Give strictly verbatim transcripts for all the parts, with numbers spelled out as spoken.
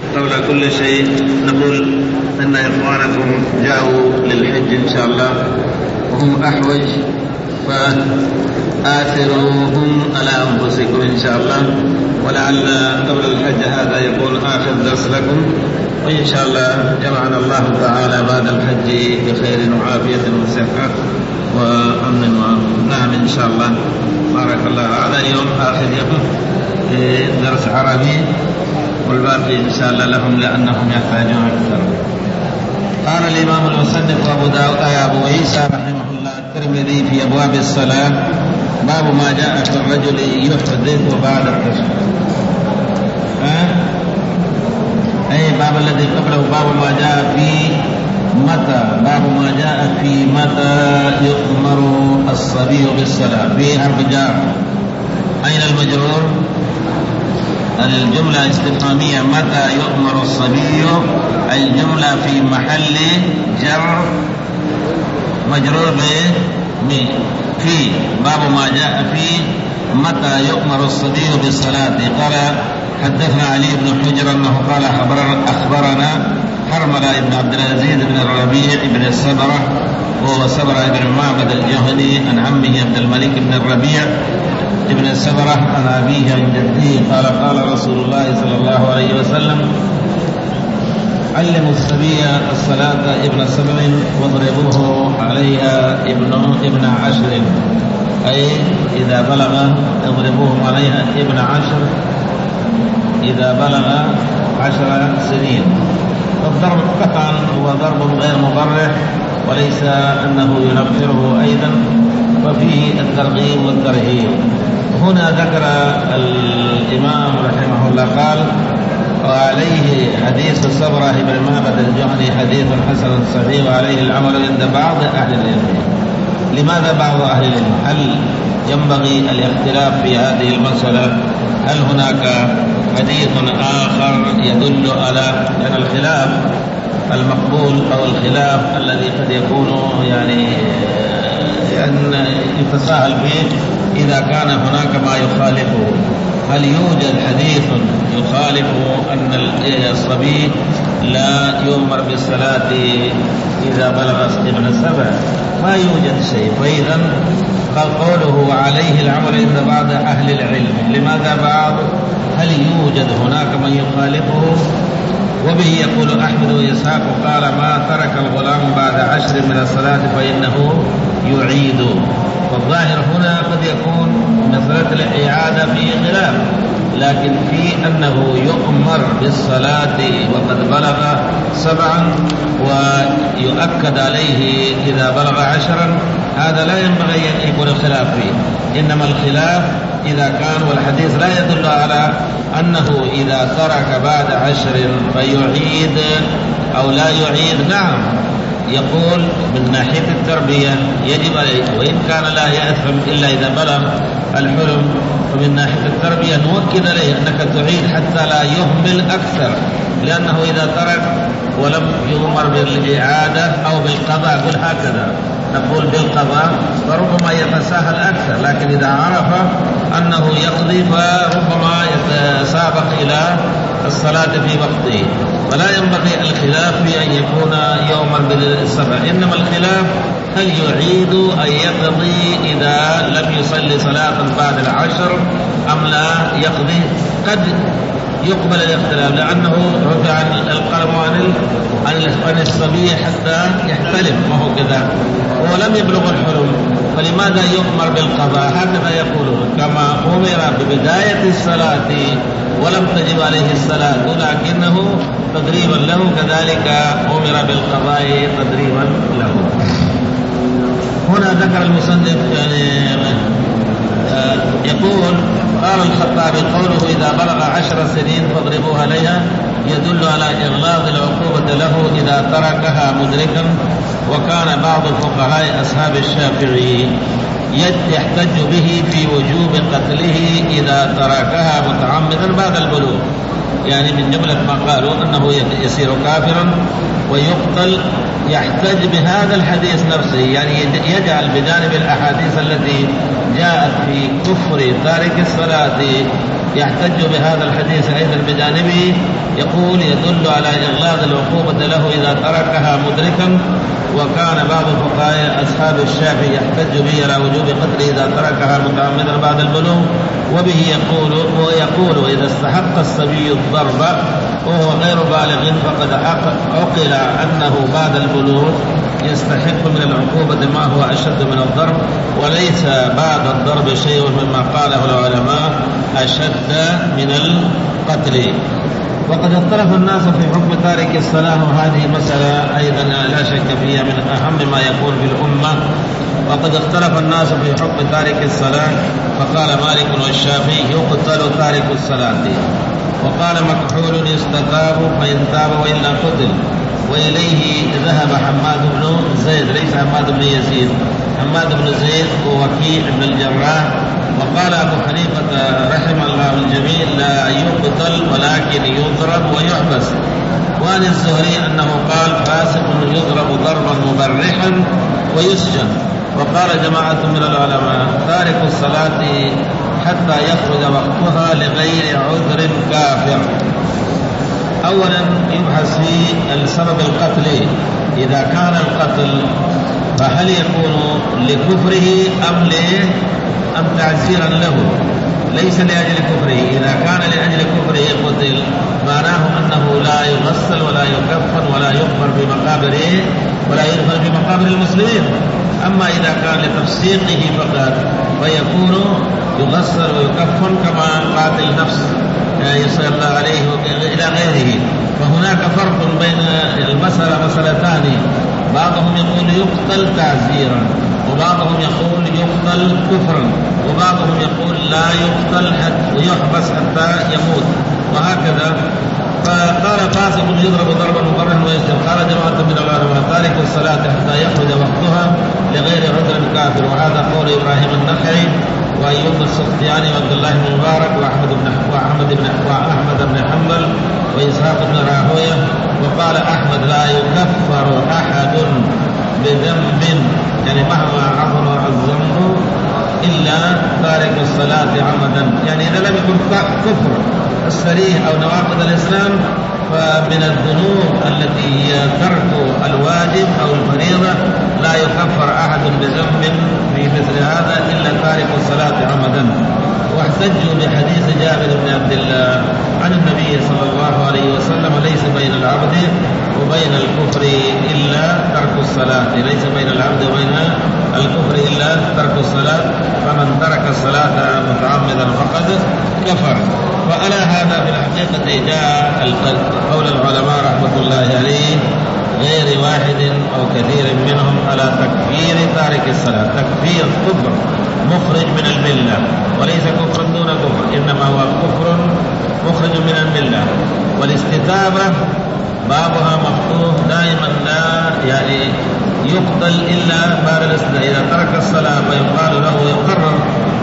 قبل كل شيء نقول أن إخوانكم جاءوا للحج إن شاء الله وهم أحوج، فآثروهم على أنفسكم إن شاء الله، ولعل قبل الحج هذا يكون آخر درس لكم، وإن شاء الله جمعنا الله تعالى بعد الحج بخير وعافية وصحة وأمن ونعم إن شاء الله. بارك الله. هذا اليوم آخر يوم درس عربي، والباقي إن شاء الله لهم لأنهم يحتاجون أكثر. قال الإمام المصنف أبو داود أبو عيسى رحمه الله الترمذي في أبواب الصلاة: باب ما جاء في الرجل يحدث بعد التشهد. أي باب الذي قبله باب ما جاء في متى باب ما جاء في متى يؤمر الصبي بالصلاة. في حرف جار. أين المجرور؟ الجملة استفهامية متى يؤمر الصبي، أي الجملة في محل جر مجرور به في. باب ما جاء في متى يؤمر الصبي بالصلاة. قال حدثنا علي بن حجر أنه قال أخبرنا حرملة بن عبد العزيز بن الربيع بن السبرة، وهو سبرة بن معبد الجهني عن عمه عبد الملك بن الربيع ابن السبرة عن أبيه عن جده قال قال رسول الله صلى الله عليه وسلم: علموا الصبي الصلاة ابن سبع واضربوه عليها ابن ابن عشر، أي إذا بلغ اضربوهم عليها ابن عشر إذا بلغ عشر سنين. والضرب قطعا هو ضرب غير مبرح، وليس أنه ينفره أيضا، وفيه الترغيب والترهيب. هنا ذكر الإمام رحمه الله قال: وعليه حديث سبرة بن معبد الجهني حديث حسن صحيح، وعليه العمل عند بعض أهل العلم. لماذا بعض أهل العلم؟ هل ينبغي الاختلاف في هذه المسألة؟ هل هناك حديث آخر يدل على أن الخلاف المقبول أو الخلاف الذي قد يكون يعني أن يتساهل فيه إذا كان هناك ما يخالفه؟ هل يوجد حديث يخالف أن الصبي لا يؤمر بالصلاة إذا بلغ ابن سبع؟ ما يوجد شيء. فإذا قال قوله عليه العمل عند بعض أهل العلم. لماذا بعض؟ هل يوجد هناك من يخالفه؟ وبه يقول أحمد وإسحاق قال: ما ترك الغلام بعد عشر من الصلاة فإنه يعيد. والظاهر هنا قد يكون مسألة الإعادة في خلاف، لكن في أنه يؤمر بالصلاة وقد بلغ سبعا ويؤكد عليه إذا بلغ عشرا، هذا لا ينبغي أن يكون الخلاف فيه. إنما الخلاف إذا كان والحديث لا يدل على أنه إذا ترك بعد عشر فيعيد أو لا يعيد. نعم، يقول من ناحية التربية يجب عليه، وإن كان لا يأثم إلا إذا بلغ الحلم، فمن ناحية التربية نؤكد عليه أنك تعيد حتى لا يهمل أكثر، لأنه إذا ترك ولم يؤمر بالإعادة أو بالقضاء قل هكذا نقول بالقضاء فربما يتساهل أكثر، لكن إذا عرف أنه يقضي فربما يتسابق إلى الصلاة في وقته. فلا ينبغي الخلاف في أن يكون يوما بالسبع، إنما الخلاف هل يعيد أن يقضي إذا لم يصلي صلاة بعد العشر أم لا يقضي. قد يقبل الاختلاف لأنه رفع القلم عن الصبي حتى يحتلم، ما هو كذا، ولم يبلغ الحلم، فلماذا يؤمر بالقضاء؟ هكذا يقولون كما أمر ببداية الصلاة ولم تجب عليه الصلاة لكنه تدريبا له، كذلك أمر بالقضاء تدريبا له. هنا ذكر المصنف يعني يقول قال الخطابي قوله إذا بلغ عشر سنين فاضربوها عليها يدل على إغلاظ العقوبة له إذا تركها مدركا، وكان بعض فقهاء أصحاب الشافعي يحتج به في وجوب قتله إذا تركها متعمدا بعد البلوغ، يعني من جملة ما قالوا أنه يصير كافرا ويقتل. يحتج بهذا الحديث نفسه، يعني يجعل بجانب الأحاديث التي جاءت في كفر تارك الصلاة يحتج بهذا الحديث أيضا بجانبه، يقول يدل على إغلاظ العقوبة له إذا تركها مدركا، وكان بعض فقهاء أصحاب الشافعي يحتج به على وجوب قتله إذا تركها متعمدا بعد البلوغ، وبه يقول ويقول إذا استحق الصبي الضرب وهو غير بالغ فقد عقل أنه بعد البلوغ يستحق من العقوبة ما هو أشد من الضرب، وليس بعد الضرب شيء مما قاله العلماء أشد من القتل. وقد اختلف الناس في حكم تارك الصلاة، وهذه مسألة أيضا لا شك فيها من أهم ما يكون في الأمة. وقد اختلف الناس في حكم تارك الصلاة، فقال مالك والشافعي يقتل تارك الصلاة، وقال مكحول يستتاب فإن تاب وإلا قتل. وإليه ذهب حماد بن زيد، ليس حماد بن يزيد، حماد بن زيد ووكيع بن الجراح. وقال أبو حنيفة رحمه الله الجميع لا يقتل ولكن يضرب ويحبس. وعن الزهري أنه قال فاسق يضرب ضربا مبرحا ويسجن. وقال جماعة من العلماء تارك الصلاة حتى يخرج وقتها لغير عذر كافر. أولا يبحث في سبب القتل، إذا كان القتل فهل يكون لكفره أم ليه أم تعزيرا له؟ ليس لأجل كفره. إذا كان لأجل كفره قتل معناه أنه لا يغسل ولا يكفن ولا يقبر في مقابره ولا يدفن في مقابر المسلمين. أما إذا كان لتفسيقه فقط فيكون يغسل ويكفن كما قاتل نفس يصلى الله عليه إلى غيره. فهناك فرق بين المسألة مسألتان، بعضهم يقول يقتل تعزيرا، وبعضهم يقول يقتل كفرا، وبعضهم يقول لا يقتل حتى ويحبس حتى يموت، وهكذا. فقال فاسق يضرب ضربا مبرحا ويسجن. قال جماعة من العلماء تارك الصلاة حتى يخرج وقتها لغير عذر كافر، وهذا قول إبراهيم النخعي وأيوب السختياني وعبد الله بن مبارك وأحمد بن وأحمد بن وأحمد بن حنبل وإسحاق بن راهويه. وقال أحمد لا يكفر أحد بذنب، يعني مهما عظم الذنب إلا تارك الصلاة عمدا، يعني إذا لم يكن كفر الصريح أو نواقض الإسلام فمن الذنوب التي هي ترك الواجب أو الفريضة لا يكفر أحد بذنب في مثل هذا إلا تارك الصلاة عمدا. واحتجوا بحديث جابر بن عبد الله عن النبي صلى الله عليه وسلم ليس بين العبد وبين الكفر إلا ترك الصلاة، ليس بين العبد وبين الكفر إلا ترك الصلاة، فمن ترك الصلاة متعمدا فقد كفر. وعلى هذا في الحقيقة جاء قول العلماء رحمة الله عليه غير واحد أو كثير منهم على تكفير تارك الصلاة، تكفير كفر مخرج من الملة، وليس كفر دون كفر، إنما هو كفر مخرج من الملة. والاستتابة بابها مفتوح دائما، لا يعني يقتل إلا بعد الاستتابة. إذا ترك الصلاة فيقال له يقرر،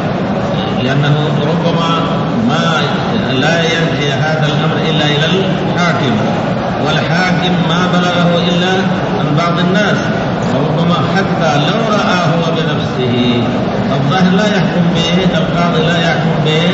لأنه ربما ما لا ينتهي هذا الأمر إلا إلى الحاكم، والحاكم ما بلغه إلا عن بعض الناس، وربما حتى لو رآه هو بنفسه الظاهر لا يحكم به، القاضي لا يحكم به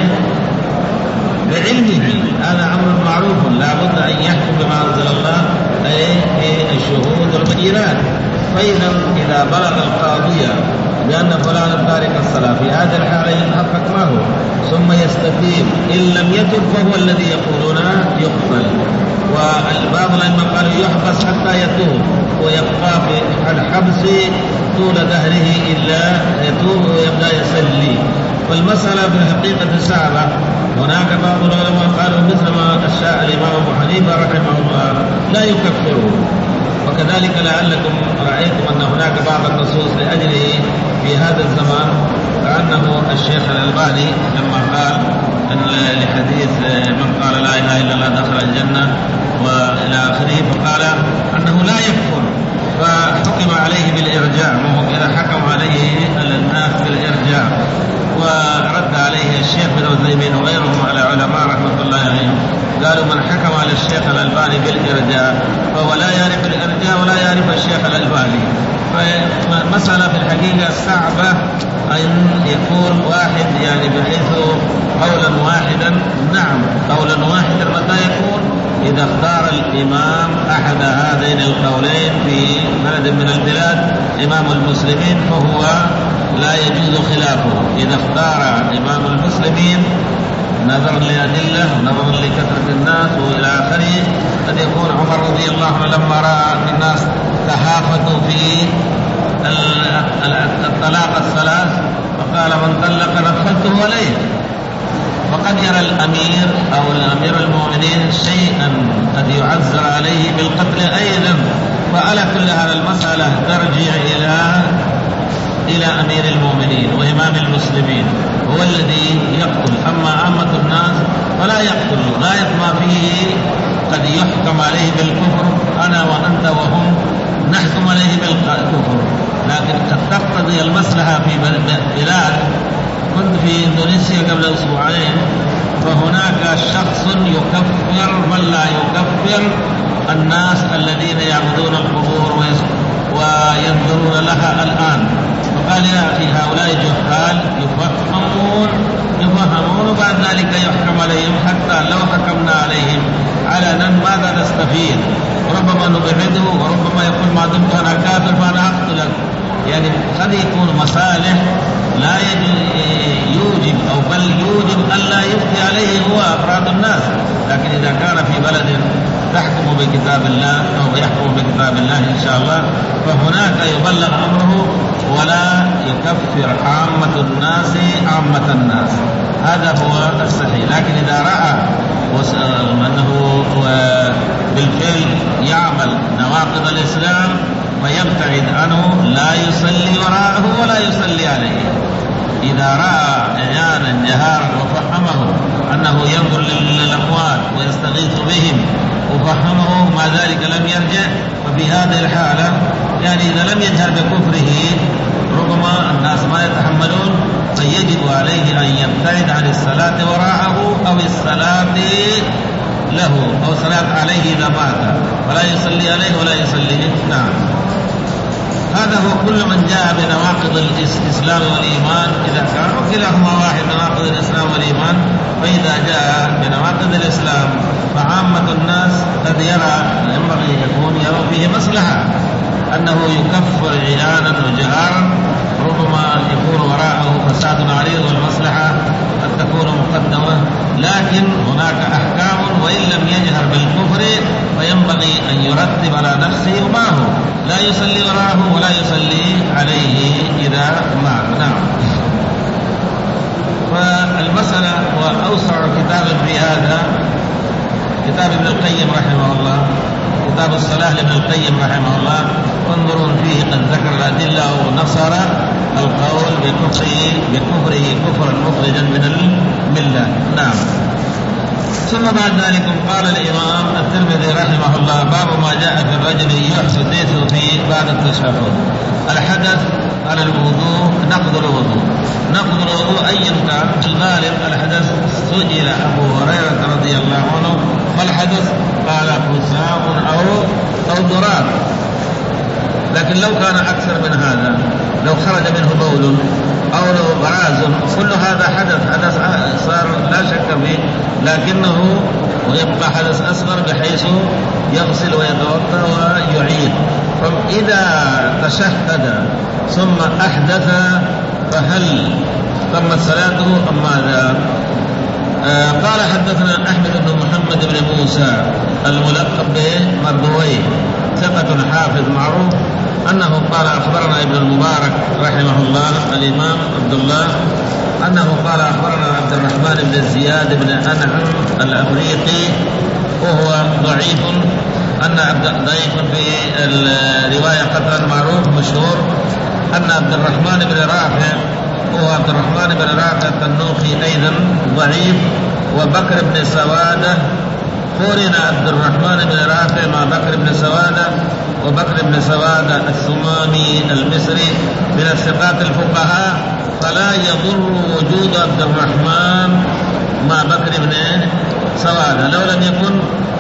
بعلمه، هذا أمر معروف لا بد أن يحكم بما أنزل الله أي في الشهود والبينات. فإذا إذا بلغ القاضي بأن فلان تارك الصلاة في هذا الحالة يتحقق ما هو ثم يستتيب، إن لم يتب فهو الذي يقولون يقتل. والبعض لما قالوا يحبس حتى يتوب ويبقى في الحبس طول دهره إلا يتوب ويبدأ يصلي. والمسألة في الحقيقة صعبة. هناك بعض العلماء قالوا مثل ما أشاء الإمام أبو حنيفة رحمه الله لا يكفره. وكذلك لعلكم رأيتم أن هناك بعض النصوص لأجله في هذا الزمان، كأنه الشيخ الألباني لما قال أن لحديث من قال لا إله إلا الله دخل الجنة وإلى آخره، فقال أنه لا يكفر، فحكم عليه بالإرجاع، وهم إذا حكم عليه الناس بالإرجاع. ورد عليه الشيخ بن عثيمين وغيرهم على علماء رحمة الله عليهم، قالوا من حكم على الشيخ الألباني بالإرجاع فهو لا يعرف الإرجاع ولا يعرف الشيخ الألباني. فمسألة في الحقيقة صعبة أن يكون واحد يعني بحيث قولا واحدا؟ نعم، قولا واحدا. متى يكون؟ إذا اختار الإمام أحد هذين القولين في بلد من البلاد إمام المسلمين فهو لا يجوز خلافه. إذا اختار إمام المسلمين نظرا لأدلة ونظرا لكثرة الناس وإلى آخره، قد يكون عمر رضي الله عنه لما رأى الناس تهافتوا في الطلاق الثلاث فقال من طلق نفذته عليه. وقد يرى الأمير أو الأمير المؤمنين شيئا قد يعزر عليه بالقتل أيضا، فعلى كل هذا المسألة ترجع إلى إلى أمير المؤمنين وإمام المسلمين، هو الذي يقتل. أما عامة الناس فلا يقتل، غاية ما فيه قد يحكم عليه بالكفر، أنا وأنت وهم نحكم عليه بالكفر، لكن قد تقتضي المصلحة في بلاد. كنت في إندونيسيا قبل أسبوعين، فهناك شخص يكفر من لا يكفر الناس الذين يعبدون القبور وينظرون لها الآن. فقال يا أخي هؤلاء جهال يفهمون يفهمون وبعد ذلك يحكم عليهم، حتى لو حكمنا عليهم علنا ماذا نستفيد؟ ربما نبعده وربما يقول ما دمت أنا كافر فأنا أقتلك. يعني قد يكون مصالح لا يوجب أو بل يوجب ألا يفتي عليه هو أفراد الناس، لكن إذا كان في بلد تحكم بكتاب الله أو يحكم بكتاب الله إن شاء الله فهناك يبلغ أمره ولا يكفر عامة الناس عامة الناس. هذا هو الصحيح. لكن إذا رأى أنه بالفعل يعمل نواقض الإسلام فيبتعد عنه، لا يصلي وراءه ولا يصلي عليه. إذا رأى عيانا جهارا وفهمه أنه ينظر للأموات ويستغيث بهم وفهمه ما ذلك لم يرجع، ففي هذه الحالة يعني إذا لم يجهر بكفره ربما الناس ما يتحملون، فيجب عليه أن يبتعد عن الصلاة وراءه أو الصلاة له أو صلاة عليه إذا مات، ولا يصلي عليه ولا يصلي. نعم، هذا هو كل من جاء بنواقض الإسلام والإيمان. إذا كان كلاهما واحد نواقض الإسلام والإيمان، فإذا جاء بنواقض الإسلام فعامة الناس قد يرى ينبغي يكون يرى فيه مصلحة أنه يكفر عيانا وجهارا، ربما يكون وراءه فساد عريض والمصلحة قد تكون مقدمة. لكن هناك أحكام وإن لم يجهر بالكفر فينبغي أن يرتب على نفسه ومعه، لا يصلي وراءه ولا يصلي عليه إذا مات. نعم. فالمسألة وأوسع كتاب في هذا كتاب ابن القيم رحمه الله، كتاب الصلاة لابن القيم رحمه الله، انظروا فيه قد ذكر الأدلة ونصر القول بكفره بكفره كفرا مخرجا من الملة. نعم. ثم بعد ذلك قال الإمام الترمذي رحمه الله باب ما جاء في الرجل يحدث في بعد التشهد. الحدث على الوضوء نقض الوضوء، نقض الوضوء أيا كان. في الغالب الحدث سئل أبو هريرة رضي الله عنه ما الحدث؟ قال فساء أو أو ضراب. لكن لو كان أكثر من هذا، لو خرج منه بول أو له براز، كل هذا حدث حدث صار لا شك فيه، لكنه ويبقى حدث أصغر بحيث يغسل ويتوضأ ويعيد. فإذا تشهد ثم أحدث فهل تمت صلاته أم ماذا؟ آه قال حدثنا أحمد بن محمد بن موسى الملقب بمردويه، ثقة حافظ معروف، أنه قال أخبرنا ابن المبارك رحمه الله الإمام عبد الله أنه قال أخبرنا عبد الرحمن بن زياد بن أنعم الأفريقي وهو ضعيف، أن عبد ضعيف في الرواية قطعا معروف مشهور، أن عبد الرحمن بن رافع وهو عبد الرحمن بن رافع التنوخي أيضا ضعيف، وبكر بن سوادة قرن عبد الرحمن بن رافع مع بكر بن سوادة، وبكر بن سوادة الثمامي المصري من الثقات الفقهاء، فلا يضر وجود عبد الرحمن مع بكر بن سوادة لو لم يكن.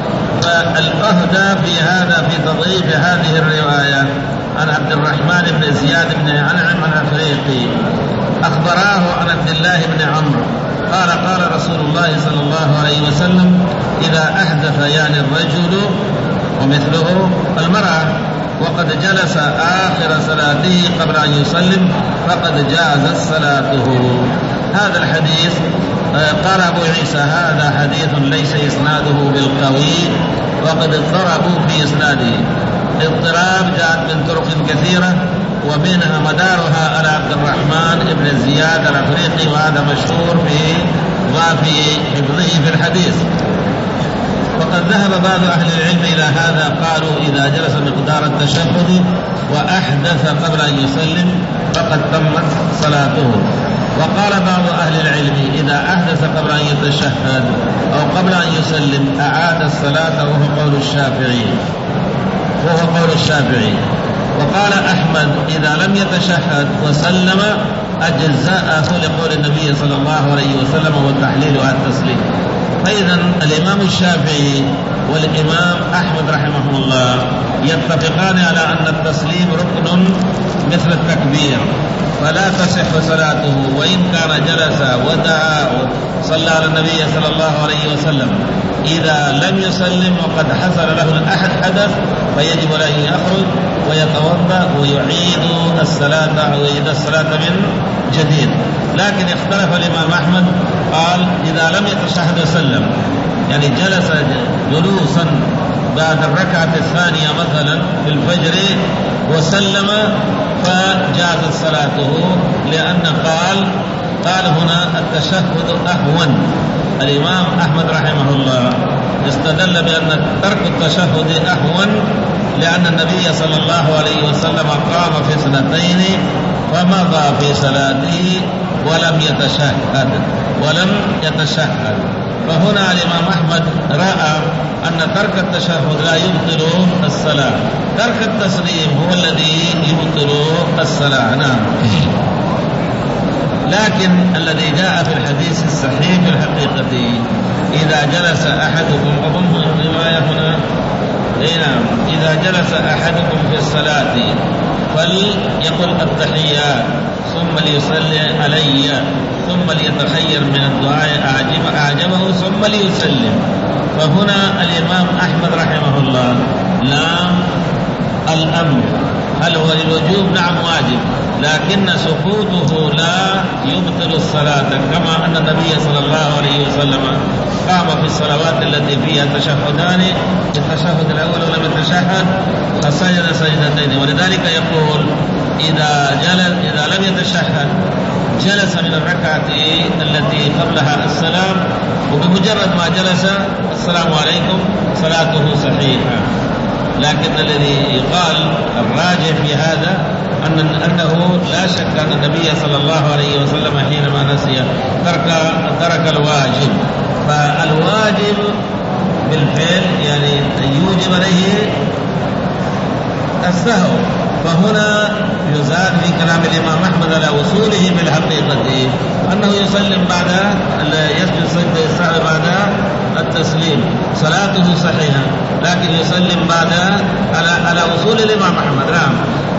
فالأهدى في هذا في تضعيف هذه الرواية عن عبد الرحمن بن زياد بن أنعم الأفريقي أخبراه عن عبد الله بن عمرو قال قال رسول الله صلى الله عليه وسلم إذا أحدث يعني الرجل ومثله المرأة وقد جلس آخر صلاته قبل أن يسلم فقد جازت صلاته. هذا الحديث قال أبو عيسى هذا حديث ليس إسناده بالقوي وقد اضطربوا في إسناده. اضطراب جاءت من طرق كثيرة ومنها مدارها على عبد الرحمن بن زياد الأفريقي وهذا مشهور بضعف حفظه في الحديث. وقد ذهب بعض أهل العلم إلى هذا قالوا إذا جلس مقدار التشهد وأحدث قبل أن يسلم فقد تمت صلاته. وقال بعض أهل العلم إذا أحدث قبل أن يتشهد أو قبل أن يسلم أعاد الصلاة وهو قول الشافعي وهو قول الشافعي. وقال أحمد إذا لم يتشهد وسلم أجزاءه لقول النبي صلى الله عليه وسلم والتحليل والتسليم. فإذا الإمام الشافعي والإمام أحمد رحمه الله يتفقان على أن التسليم ركن مثل التكبير فلا تصح صلاته وإن كان جلس ودعا صلى على النبي صلى الله عليه وسلم. إذا لم يسلم وقد حصل له الأحد حدث فيجب عليه أن يخرج ويتوضأ ويعيد الصلاة ويعيد الصلاة من جديد. لكن اختلف الإمام أحمد قال إذا لم يتشهد وسلم يعني جلس جلوسا بعد الركعة الثانية مثلا في الفجر وسلم فجازت صلاته لأن قال قال هنا التشهد أهون. الإمام أحمد رحمه الله استدل بأن ترك التشهد أهون لأن النبي صلى الله عليه وسلم قام في سنتين فمضى في صلاته ولم يتشهد ولم يتشهد. فهنا الإمام أحمد رأى أن ترك التشهد لا يبطل الصلاة، ترك التسليم هو الذي يبطل الصلاة. نعم. لكن الذي جاء في الحديث الصحيح في الحقيقة إذا جلس أحدكم أظن الرواية هنا نعم إذا جلس أحدكم في الصلاة فليقل التحيات ثم ليصلي علي ثم ليتخير من الدعاء أعجب أعجبه ثم ليسلم. فهنا الإمام أحمد رحمه الله لام الأمر هل هو للوجوب؟ نعم واجب، لكن سقوطه لا يبطل الصلاة كما أن النبي صلى الله عليه وسلم قام في الصلوات التي فيها تشهدان التشهد الأول ولم يتشهد فسجد سجدتين. ولذلك يقول إذا جلس إذا لم يتشهد جلس من الركعة التي قبلها السلام وبمجرد ما جلس السلام عليكم صلاته صحيحة. لكن الذي يقال الراجح في هذا أن أنه لا شك أن النبي صلى الله عليه وسلم حينما نسي ترك ترك الواجب، فالواجب بالفعل يعني يوجب عليه السهو. فهنا يزاد في كلام الإمام أحمد على وصوله بالحقيقة أنه يسلم بعد يسجد سجدة السهو بعد التسليم صلاته صحيحة، لكن يسلم بعد على على وصول الإمام أحمد. نعم.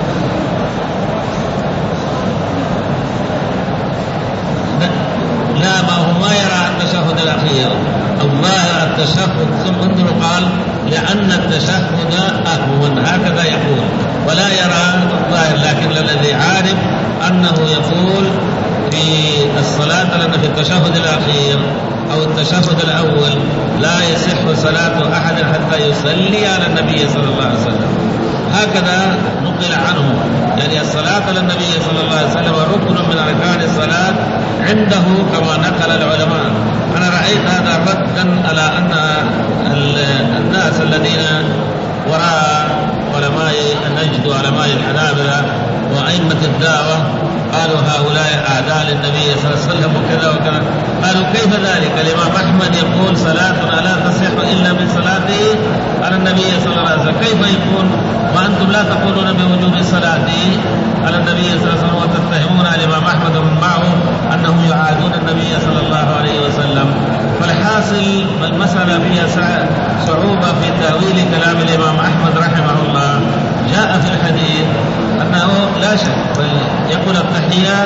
لا ما هو ما يرى التشهد الأخير الظاهر التشهد ثم انظر قال لأن التشهد أهون هكذا يقول ولا يرى الظاهر، لكن الذي عارف أنه يقول في الصلاة لأن في التشهد الأخير أو التشهد الأول لا يصح صلاة أحد حتى يصلي على النبي صلى الله عليه وسلم. هكذا نقل عنه يعني الصلاة على النبي صلى الله عليه وسلم ركن من أركان الصلاة عنده كما نقل العلماء. أنا رأيت هذا ردا على أن الناس الذين وراء علماء النجد وعلماء الحنابلة وأئمة الدعوة قالوا هؤلاء أعداء للنبي صلى الله عليه وسلم وكذا وكذا. قالوا كيف ذلك؟ الإمام أحمد يقول صلاتنا لا تصح إلا بصلاته على النبي صلى الله عليه وسلم، كيف يكون وأنتم لا تقولون بوجوب الصلاة على النبي صلى الله عليه وسلم وتتهمون الإمام أحمد ومن معه أنهم يعادون النبي صلى الله عليه وسلم؟ فالحاصل المسألة فيها صعوبة في تأويل كلام الإمام أحمد رحمه الله. جاء في الحديث أنه لا شك بل يقول التحيات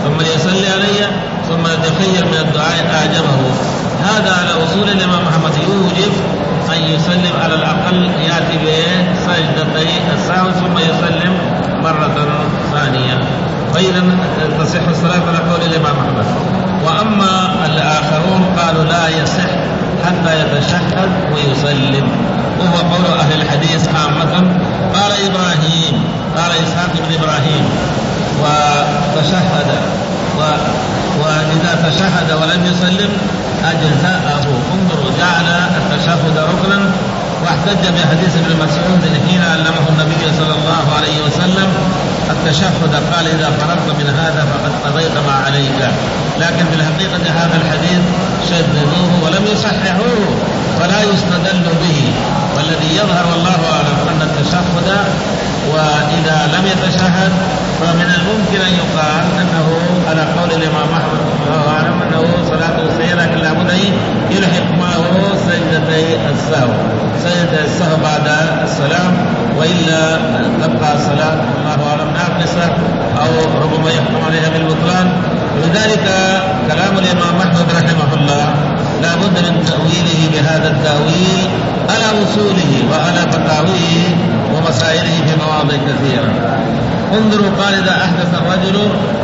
ثم يصلي علي ثم يتخير من الدعاء أعجبه. هذا على أصول الإمام محمد يوجب أن يسلم على الأقل يأتي بسجدتي السهو ثم يسلم مرة ثانية، فإذا تصح الصلاة على قول الإمام أحمد. وأما الآخرون قالوا لا يصح حتى يتشهد ويسلم، وهو قول أهل الحديث عامة. قال إبراهيم قال إسحاق بن إبراهيم وتشهد و... وإذا تشهد ولم يسلم أجزاءه. انظروا، جعل التشهد ركنا، واحتج بحديث ابن مسعود حين علمه النبي صلى الله عليه وسلم التشهد قال إذا فرغت من هذا فقد قضيت ما عليك. لكن في الحقيقة هذا الحديث شددوه ولم يصححوه فلا يستدل به، والذي يظهر والله أعلم أن التشهد وإذا لم يتشهد فمن الممكن أن يقال أنه على قول الإمام أحمد الله أعلم أنه صلاته سيئة، لكن لابد أن يلحق معه سجدتي السهو، سجدة السهو بعد السلام، وإلا تبقى الصلاة الله أعلم ناقصة أو ربما يحكم عليها بالبطلان. ولذلك كلام الإمام أحمد رحمه الله لا بد من تأويله بهذا التأويل على أصوله وعلى فتاويه ومسائله في مواضع كثيرة. انظروا، قال إذا أحدث الرجل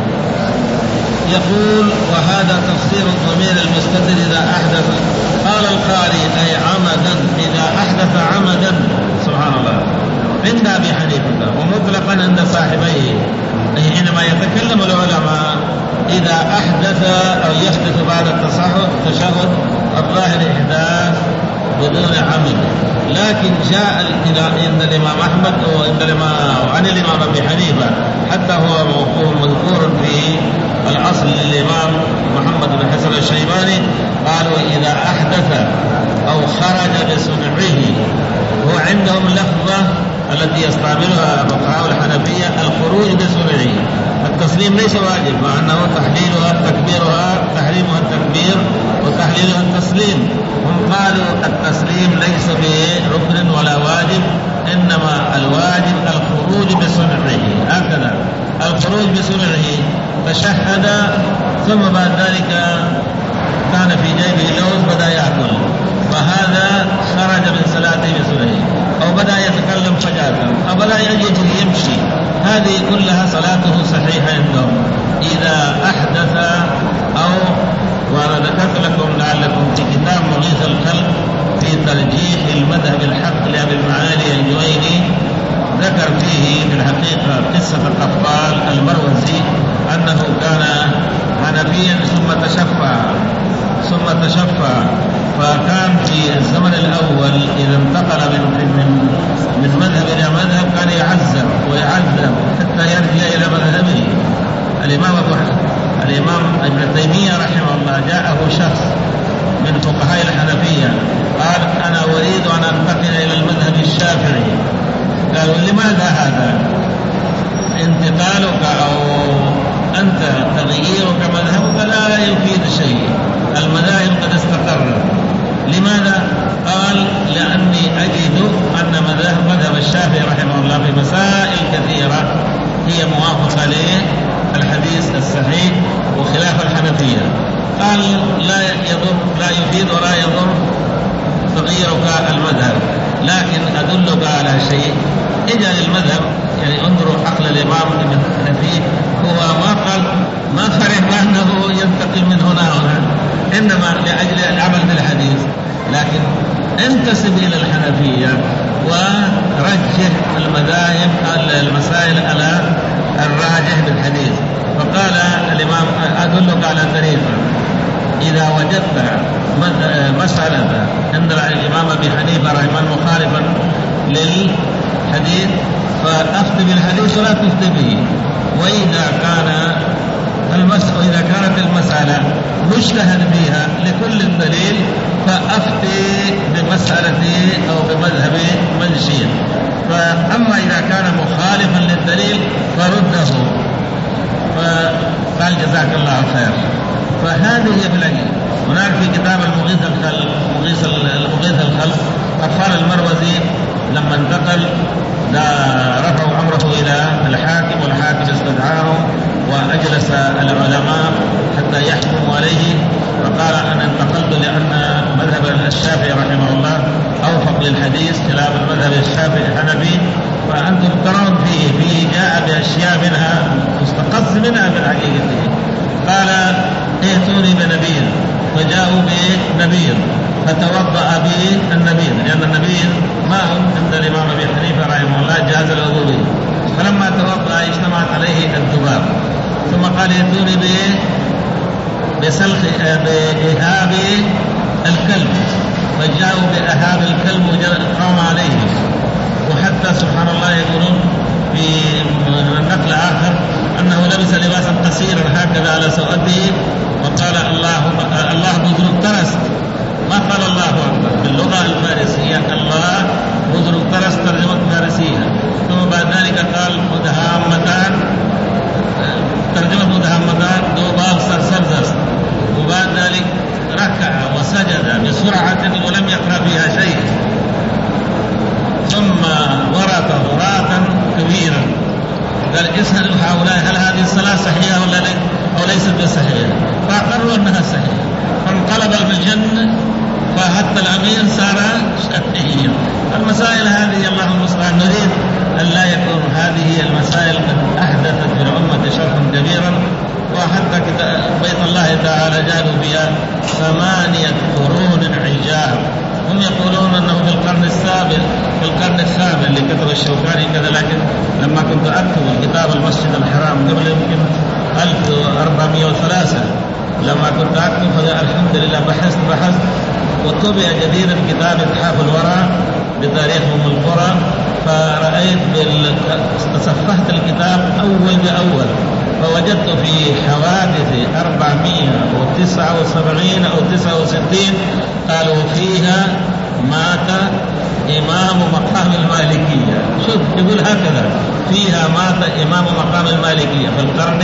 يقول وهذا تفسير الضمير المستتر إذا أحدث. قال القارئ أي عمدا، إذا أحدث عمدا. سبحان الله، عند أبي حنيفة ومطلقا عند صاحبيه، أي حينما يتكلم العلماء إذا أحدث أو يحدث بعد التشهد الظاهر إحداث بدون عمد. لكن جاء عند الإمام أحمد وعند عن الإمام أبي حنيفة حتى هو موقوف مذكور في الأصل للإمام محمد بن حسن الشيباني، قالوا إذا أحدث أو خرج بصنعه. هو عندهم لفظة التي يستعملها فقهاء الحنفية الخروج بصنعه. التسليم ليس واجب، مع أنه تحليلها تكبيرها تحريمها التكبير وتحليلها التسليم. هم قالوا التسليم ليس بركن ولا واجب، إنما الواجب الخروج بصنعه. هكذا الخروج بصنعه، تشهد ثم بعد ذلك كان في جيبه لوز بدأ يأكل، فهذا خرج من صلاته بصنعه، أو بدأ يتكلم فجأة، أو بدأ يجري يمشي، هذه كلها صلاته صحيحة عندهم. إذا أحدث أو، وأنا ذكرت لكم لعلكم في كتاب مغيث الخلق في ترجيح المذهب الحق لأبي المعالي الجويني ذكر فيه في الحقيقة قصة القفال المروزي أنه كان حنفيا ثم تشفع ثم تشفع فكان في الزمن الأول إذا انتقل من من من مذهب إلى مذهب كان يعذب ويعذب حتى يرجع إلى مذهبه. الإمام أبو الإمام ابن تيمية رحمه الله جاءه شخص من فقهاء الحنفية قال أنا أريد أن أنتقل إلى المذهب الشافعي. قالوا لماذا هذا؟ انتقالك أو أنت تغييرك مذهبك لا يفيد شيء، المذاهب قد استقرت. لماذا؟ قال لأني أجد أن مذهب مذهب الشافعي رحمه الله في مسائل كثيرة هي موافقة للحديث الصحيح وخلاف الحنفية. قال لا يضر لا يفيد ولا يضر تغييرك المذهب، لكن أدلك على شيء، اجعل المذهب، يعني انظروا عقل الإمام ابن حنفي، هو ما قال ما فرح أنه ينتقل من هنا هنا، إنما لأجل العمل بالحديث، لكن انتسب إلى الحنفية ورجح المذاهب المسائل على الراجح بالحديث. فقال الإمام أدلك على طريقة، إذا وجدت مسألة عند الإمام أبي حنيفة رحمه الله مخالفا للحديث فأفت بالحديث ولا تفت به، وإذا كان المسألة إذا كانت المسألة مجتهد فيها لكل دليل فأفتي بمسألة أو بمذهب من شئ. فأما إذا كان مخالفا للدليل فرده. فقال جزاك الله خير. فهذه هي بالأجل. هناك في كتاب المغيث الخلق مغيث المغيث الخلق قفال المروزي لما انتقل رفعوا أمره إلى الحاكم والحاكم استدعاه وأجلس العلماء حتى يحكموا عليه، فقال أنا انتقلت لأن مذهب الشافعي رحمه الله أوفق للحديث خلاف المذهب الشافعي الحنفي، فأنتم ترون فيه فيه جاء بأشياء منها مستقص منها من حقيقته. قال ائتوني بنبيذ، فجاءوا بنبيذ فتوضأ به النبيذ، لأن النبيذ ماء عند الإمام أبي حنيفة رحمه الله جاز الوضوء به، فلما توضأ اجتمعت عليه الذباب، ثم قال ائتوني به بسلخ بإهاب الكلب، فجاءوا بإهاب الكلب وقام عليه. وحتى سبحان الله يقولون في النقل آخر أنه لبس لباسا قصيرا هكذا على سوءته وقال الله الله بذل الترس، ما قال الله أكبر باللغة الفارسية، الله بذل الترس ترجمة فارسية. ثم بعد ذلك قال مدهامتان، ترجمة مدهامتان دوباب سرسرزس، وبعد ذلك ركع وسجد بسرعة ولم يقرأ فيها شيء، ثم ورط وراتا كبيرا. قال اسألوا هؤلاء هل هذه الصلاة صحيحة ولا ليس أو ليست بصحيحة، فأقروا أنها صحيحة، فانقلب المجن فحتى الأمير صار شافعيا. المسائل هذه الله المستعان، نريد أن لا يكون هذه المسائل قد أحدثت في الأمة شرحا كبيرا، وحتى بيت الله تعالى جعلوا بها ثمانية قرون عجاب. هم يقولون أنه في القرن السابع في القرن الثامن اللي كتب الشوكاني كذا، لكن لما كنت أكتب كتاب المسجد الحرام قبل يمكن ألف وأربعمائة وثلاثة، لما كنت أكتب فالحمد لله بحثت بحثت وطبع جديدا كتاب إتحاف الورى بتاريخ أم القرى، فرأيت بال... تصفحت الكتاب أول بأول فوجدت في حوادث أربعمائة وتسعة وسبعين أو تسعة وستين قالوا فيها مات إمام مقام المالكية. شوف يقول هكذا، فيها مات إمام مقام المالكية في القرن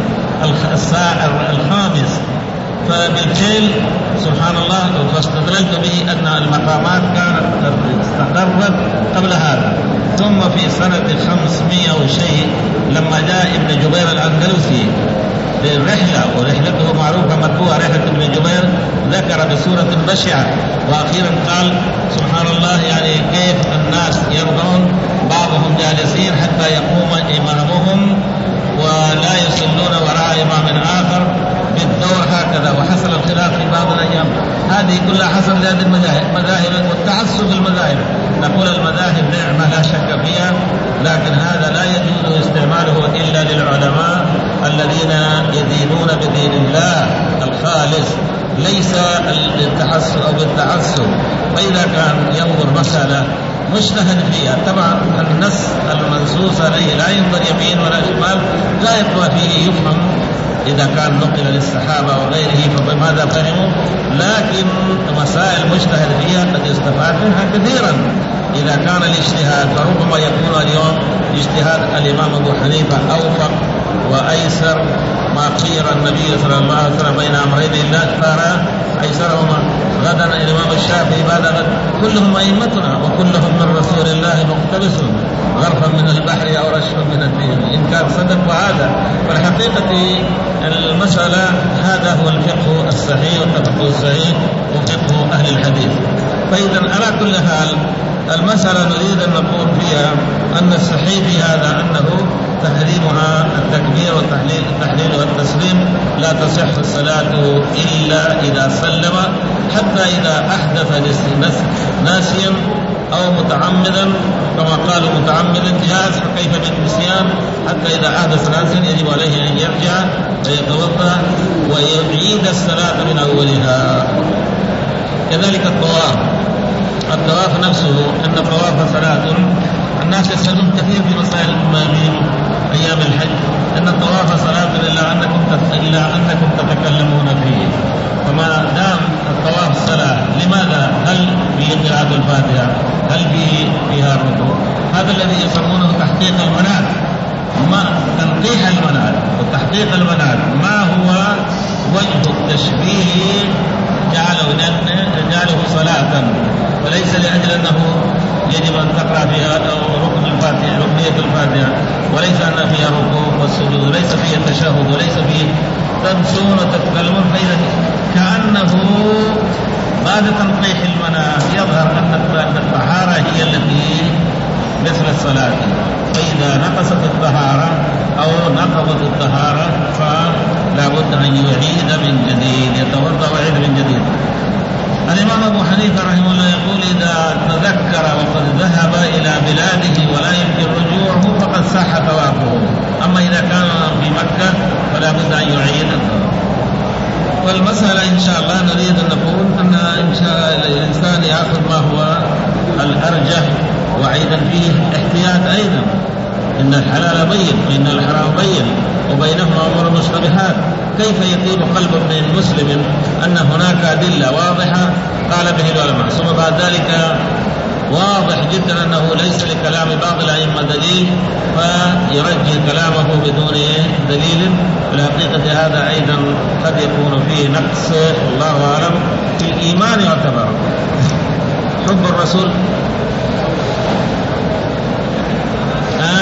الخامس. فبالفعل سبحان الله فاستدللت به أن المقامات كانت استقرت قبل هذا. ثم في سنة خمسمائة وشيء لما جاء ابن جبير الأندلسي للرحلة، ورحلته معروفة مطبوعة رحلة ابن جبير، ذكر بصورة بشعة، وأخيرا قال سبحان الله يعني كيف الناس يرضون بعضهم جالسين حتى يقوم إمامهم ولا يصلون وراء إمام آخر بالدور هكذا. وحصل الخلاف في بعض الأيام، هذه كلها حصل لهذه المذاهب والتعصب المذاهب. نقول المذاهب نعمة لا شك فيها، لكن هذا لا يجوز استعماله إلا للعلماء الذين يدينون بدين الله الخالص، ليس بالتحسب أو بالتعصب. فإذا كان ينظر مسألة مجتهد فيها، طبعا النص المنصوص عليه لا ينظر يمين ولا شمال، لا يقوى فيه يفهم إذا كان نقل للصحابة وغيره فبماذا فهموا، لكن مسائل مجتهد فيها قد يستفاد منها كثيرا إذا كان الاجتهاد. فربما يكون اليوم اجتهاد الإمام أبو حنيفة أوفق وأيسر ما خير النبي صلى الله عليه وسلم بين أمرين الله اختار أيسرهما. غدا الإمام الشافعي بعد غد، كلهم أئمتنا وكلهم من رسول الله مقتبس، غرفا من البحر أو رشفا من الدين إن كان صدق. وهذا والحقيقة المسألة هذا هو الفقه الصحيح والتفقه الصحيح وفقه أهل الحديث. فإذا على كل حال المسألة نريد أن نقول فيها أن الصحيح في هذا أنه تحريمها التكبير والتحليل التحليل والتسليم، لا تصح الصلاة إلا إذا سلم، حتى إذا أحدث ناسيا أو متعمدا، كما قالوا متعمدا جاز، فكيف بالنسيان؟ حتى إذا أحدث ناسيا يجب عليه أن يرجع ويتوضأ ويعيد الصلاة من أولها. كذلك الطواف، الطواف نفسه أن الطواف صلاة. الناس يسألون كثير في مسائل الإمامين أيام الحج أن الطواف صلاة إلا أنكم إلا أنكم تتكلمون فيه. فما دام الطواف صلاة لماذا؟ هل في قراءة الفاتحة؟ هل في فيها الركوع؟ هذا الذي يسمونه تحقيق المنال، ما تنقيح المنال وتحقيق المنال. ما هو وجه التشبيه جعله جعله صلاة، وليس لأجل أنه يجب أن تقرأ فيها أو ركن الفاتحة ركنية الفاتحة، وليس أن فيها ركوع والسجود، وليس فيها تشهد، وليس فيه تنسون وتتكلمون، فإذا كأنه بعد تنقيح المنام يظهر أن الطهارة هي التي مثل الصلاة، فإذا نقصت الطهارة أو نقضت الطهارة فلا بد أن يعيد من جديد، يتوضأ ويعيد من جديد. الإمام أبو حنيفة رحمه الله يقول إذا تذكر وقد ذهب إلى بلاده ولا يمكن رجوعه فقد صح طوافه، أما إذا كان في مكة فلا بد أن يعيد الطواف. والمسألة إن شاء الله نريد أن نقول أن إن شاء الإنسان يأخذ ما هو الأرجح، وأيضا فيه احتياط أيضا، إن الحلال بين وإن الحرام بين وبينهما أمور مشتبهات، كيف يطيب قلب ابن مسلم أن هناك أدلة واضحة قال به العلماء، ثم بعد ذلك واضح جدا أنه ليس لكلام بعض الأئمة دليل فيرجي كلامه بدون دليل. في الحقيقة هذا أيضا قد يكون فيه نقص والله أعلم في الإيمان يعتبر. حب الرسول آه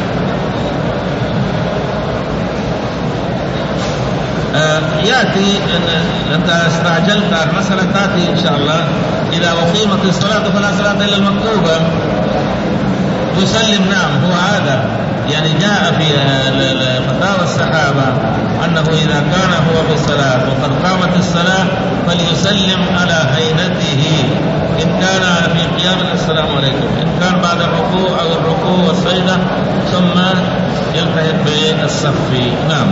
آه يأتي، أنت استعجلت المسألة تأتي إن شاء الله. إذا أقيمت الصلاة فلا صلاة إلا المكتوبة يسلم، نعم هو هذا، يعني جاء في فتاوى الصحابة أنه إذا كان هو في الصلاة وقد قامت الصلاة فليسلم على هيئته، إن كان في قيام السلام عليكم، إن كان بعد الركوع أو الركوع والسجدة ثم يلتحق بالصف. نعم.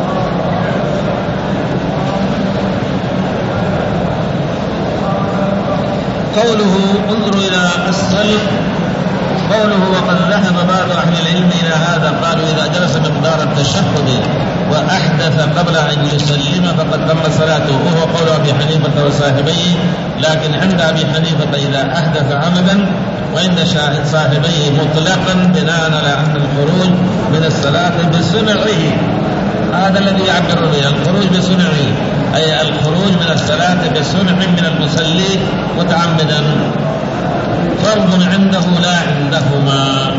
قوله انظروا إلى السلف، قوله وقد ذهب بعض أهل العلم إلى هذا، قالوا إذا جلس مقدار التشهد وأحدث قبل أن يسلم فقد تم صلاته، وهو قول أبي حنيفة وصاحبيه، لكن عند أبي حنيفة إذا أحدث عمدا، وعند صاحبيه مطلقا بناء على أن الخروج من الصلاة بصنعه، هذا الذي يعبر به الخروج بصنعه، أي الخروج من الصلاة بصنع من المصلي متعمدا، فرض عنده لا عندهما.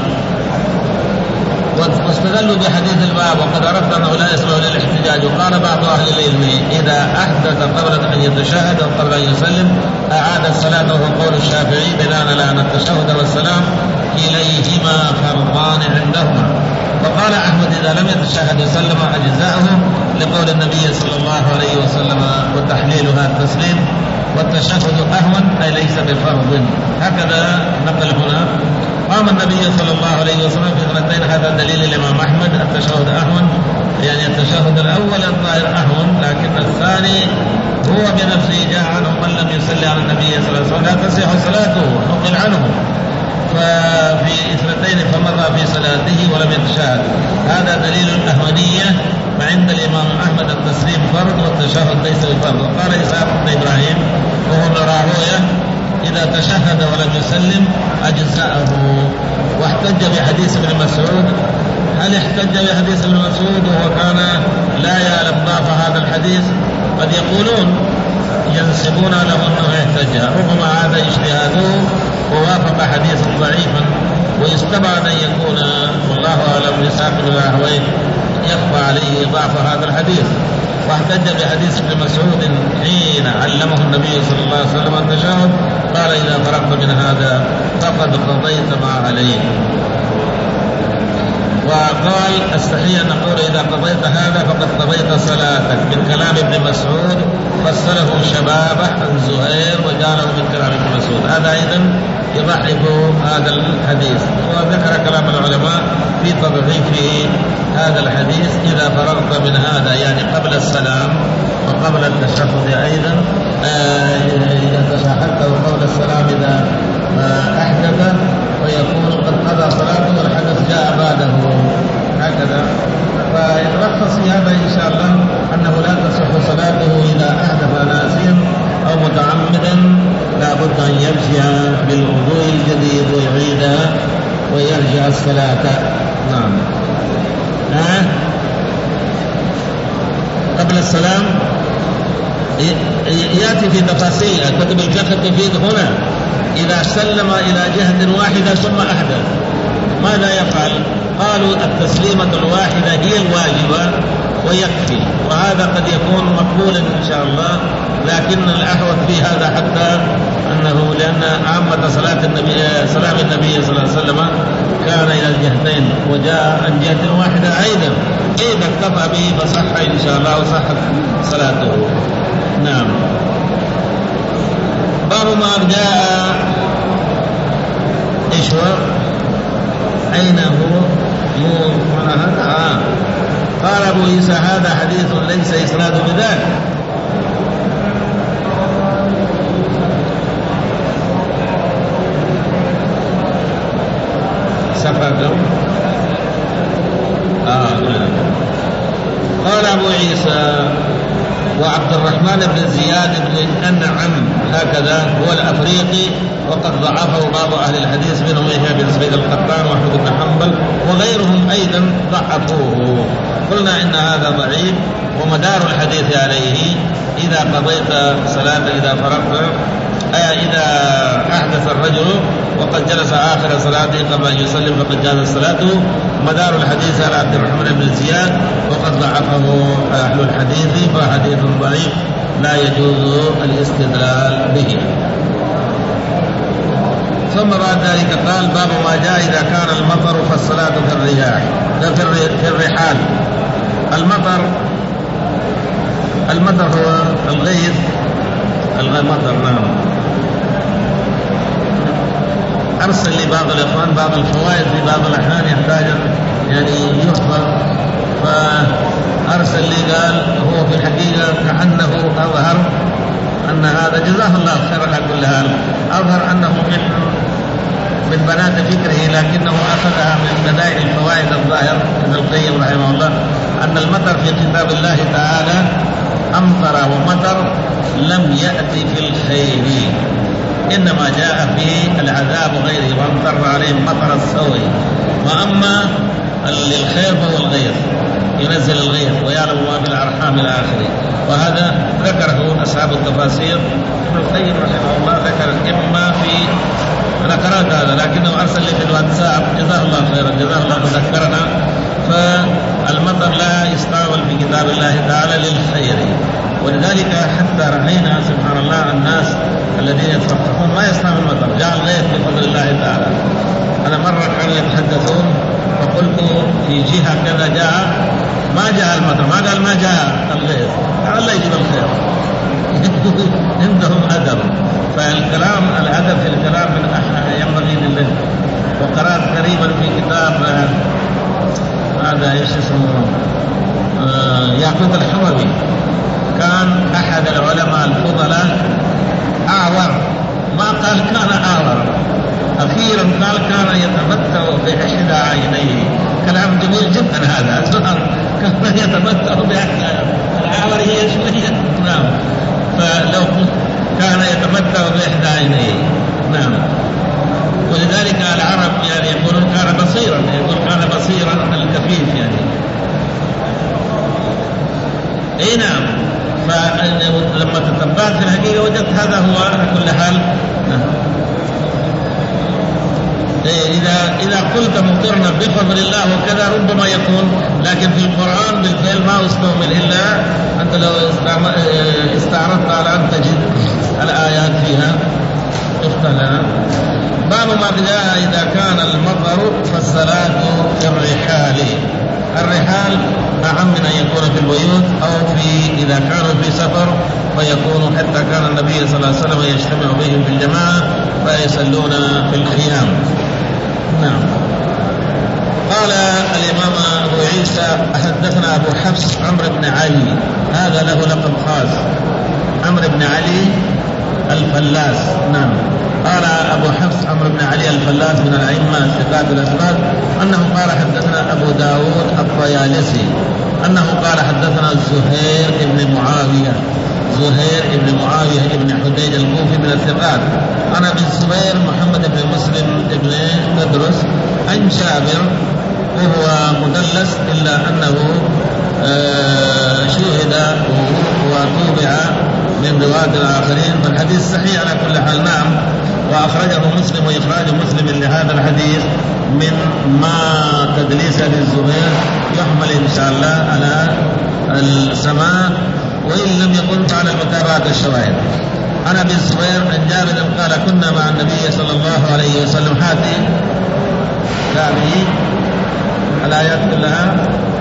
واستدلوا بحديث الباب وقد عرفت أنه لا يسمع للاحتجاج، وقال بعض أهل العلم إذا أحدث قبل أن يتشهد وقبل أن يسلم أعاد الصلاة، وهو قول الشافعي بناء على أن التشهد والسلام كليهما فرضان عندهما. وقال أحمد إذا لم يتشهد وسلم أجزاءه لقول النبي صلى الله عليه وسلم وتحليلها التسليم، والتشهد أهون أي ليس بفرض. هكذا نقل هنا. قام النبي صلى الله عليه وسلم في اثنتين، هذا دليل الإمام أحمد التشهد أهون، يعني التشهد الأول الظاهر أهون، لكن الثاني هو بنفسه جاء عنه من لم يصلي على النبي صلى الله عليه وسلم لا تصح صلاته، نقل عنه، ففي اثنتين فمضى في صلاته ولم يتشهد، هذا دليل الأهونية. وعند الإمام أحمد التسليم فرض والتشهد ليس بفرض. وقال إسحاق بن إبراهيم وهو من راهويه إذا تشهد ولم يسلم أجزاءه. واحتج بحديث ابن مسعود. هل احتج بحديث ابن مسعود وهو كان لا يعلم ضعف هذا الحديث؟ قد يقولون ينسبون له أنه يحتج، ربما هذا اجتهاده ووافق حديثا ضعيفا، ويستبعد أن يكون والله أعلم إسحاق بن راهويه يخفى عليه ضعف هذا الحديث. واحتج بحديث ابن مسعود حين علمه النبي صلى الله عليه وسلم التشهد قال إذا فرغت من هذا فقد قضيت ما عليه. وقال استحي أن نقول إذا قضيت هذا فقد قضيت صلاتك، من كلام ابن مسعود فسره شبابه عن زهير وجعله من كلام ابن مسعود، هذا أيضا يضحك هذا الحديث. وذكر كلام العلماء في تضعيف هذا الحديث إذا فرغت من هذا، يعني قبل السلام وقبل التشهد أيضا، إذا تشهدت وقبل السلام إذا أحدث ويكون قد قضى صلاته والحدث جاء بعده، هكذا. فيتلخص في هذا إن شاء الله أنه لا تصح صلاته إذا أحدث ناسيا أو متعمدا، لا بد أن يرجع بالوضوء الجديد ويعيدها ويرجع الصلاة. نعم. آه. قبل السلام يأتي في تفاصيل كتب الفقه تفيد هنا إذا سلم إلى جهة واحدة ثم أحدث، ماذا يفعل؟ قالوا التسليمة الواحدة هي الواجبة ويكفي، وهذا قد يكون مقبولا إن شاء الله، لكن الأحوط في هذا حتى أنه لأن عامة صلاة النبي سلام النبي صلى الله عليه وسلم كان إلى الجهتين وجاء عن جهة واحدة أيضا، إذا اكتفى به فصح إن شاء الله وصحت صلاته. نعم. باب ما جاء إيش هو؟ أين هو؟ مو هذا آه. قال أبو عيسى هذا حديث ليس إسناد بذاك. سفر آه. قال أبو عيسى وعبد الرحمن بن زياد بن أنعم هكذا هو الأفريقي، وقد ضعفه بعض أهل الحديث منهم يحيى بن سعيد القطان وأحمد بن حنبل وغيرهم أيضا ضعفوه. قلنا إن هذا ضعيف، ومدار الحديث عليه إذا قضيت صلاة إذا فرغت آه إذا أحدث الرجل وقد جلس آخر صلاته قبل أن يسلم فقد جاز صلاته. مدار الحديث على عبد الرحمن بن زياد وقد ضعفه أهل الحديث، فحديث ضعيف لا يجوز الاستدلال به. ثم بعد ذلك قال باب ما جاء إذا كان المطر فالصلاة في الرياح في الرحال. المطر المطر هو الغيث المطر. نعم. أرسل لي بعض الإخوان بعض الفوائد في بعض الأحيان يحتاج يعني يحفظ، فأرسل لي قال هو في الحقيقة كأنه أظهر أن هذا جزاه الله خير على كل حال، أظهر أنه من من بنات فكره، لكنه أخذها من بدائل الفوائد الظاهر ابن القيم رحمه الله أن المطر في كتاب الله تعالى أمطر ومطر لم يأتي في الخير، إنما جاء في العذاب غيره وأمطر عليهم مطر السوء. وأما للخير فهو الغيث، ينزل الغيث ويعلم ما في الأرحام إلى آخره. وهذا ذكره أصحاب التفاسير، ابن القيم رحمه الله ذكر إما في أنا قرأت هذا لكنه أرسل لي في الواتساب جزاه الله خيرا جزاه الله تذكرنا. فالمطر لا يستعمل في كتاب الله تعالى للخير، ولذلك حتى رأينا سبحان الله الناس الذين يتفقهون ما يستعمل المطر، جاء الغيث بفضل الله تعالى. أنا مرة كانوا يتحدثون فقلت في جهة كذا جاء ما جاء المطر، ما قال ما جاء الغيث، قال الله يجيب الخير. عندهم أدب، فالكلام الأدب في الكلام من أحد ينبغي لله. وقرأت قريبا في كتاب هذا ايش اسمه آه ياقوت الحموي، كان أحد العلماء الفضلاء أعور، ما قال كان أعور، أخيرا قال كان يتمتع بإحدى عينيه. كلام جميل جدا هذا، كان يتمتع بإحدى، الأعور هي شوية. نعم. فلو كان يتمتع بإحدى عينيه. نعم. ولذلك العرب يعني يقولون كان بصيرا، يقول كان بصيرا الكفيف يعني. اي نعم. فلما تتبعت في الحقيقة وجدت هذا هو على كل حال. نعم. إذا إذا قلت مطرنا بفضل الله وكذا ربما يكون، لكن في القرآن بالفعل ما استعمل إلا أنت لو استعرضت على أن تجد الآيات فيها اختلف. باب ما جاء إذا كان المطر فالصلاة في الرحال. الرحال أعم من أن يكون في البيوت أو في إذا كانوا في سفر فيكون، حتى كان النبي صلى الله عليه وسلم يجتمع بهم في الجماعة فيصلون في الخيام. نعم. قال الإمام أبو عيسى حدثنا أبو حفص عمرو بن علي، هذا له لقب خاص، عمرو بن علي الفلاس. نعم. قال أبو حفص عمرو بن علي الفلاس من الأئمة الثقات الأثبات أنه قال حدثنا أبو داود الطيالسي أنه قال حدثنا زهير بن معاوية زهير بن معاوية بن حديج الكوفي من الثقات. أنا بن الزبير محمد بن مسلم بن تدرس عن شابر وهو مدلس إلا أنه شهد وطوبع من رواة الآخرين، فالحديث صحيح على كل حال. نعم. وأخرجه مسلم، وإخراج مسلم لهذا الحديث من ما تدليس أبي الزبير يحمل إن شاء الله على السماع، وإن لم يكن فعلى المتابعة الشواهد. عن أبي الزبير عن جابر قال كنا مع النبي صلى الله عليه وسلم. هذه هذه الآيات كلها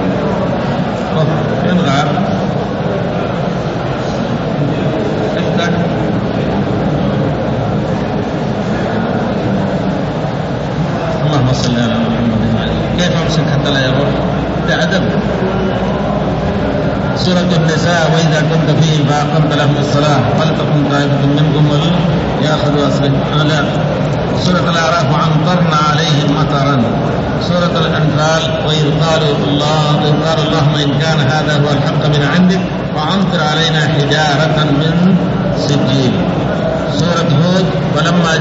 فين غاب؟ افتح. اللهم صل على محمد. كيف امسك حتى لا يروح؟ بأدب. سورة النساء وإذا كنت فيهم فأقمت لهم الصلاة فلتكن طائفة منكم وليأخذوا أسلحة. سورة الأعراف وأمطرنا عليهم مطرا. سورة الأنفال وإذ قالوا الله إذ قالوا اللهم إن كان هذا هو الحق من عندك فأمطر علينا حجارة من سجيل. سورة هود ولما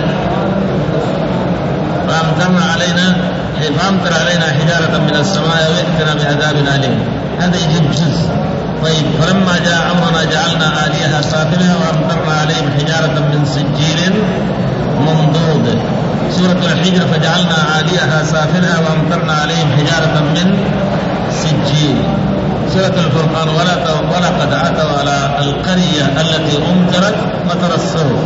فأمطرنا علينا فأمطر علينا حجارة من السماء وائتنا بعذاب أليم. هذا يجيب جزء. طيب فلما جاء أمرنا جعلنا عاليها سافلها وأمطرنا عليهم حجارة من سجيل منضود. سورة الحجر فجعلنا عاليها سافلها وأمطرنا عليهم حجارة من سجيل. سورة الفرقان ولقد عتوا على القرية التي أمطرت مطر السوء.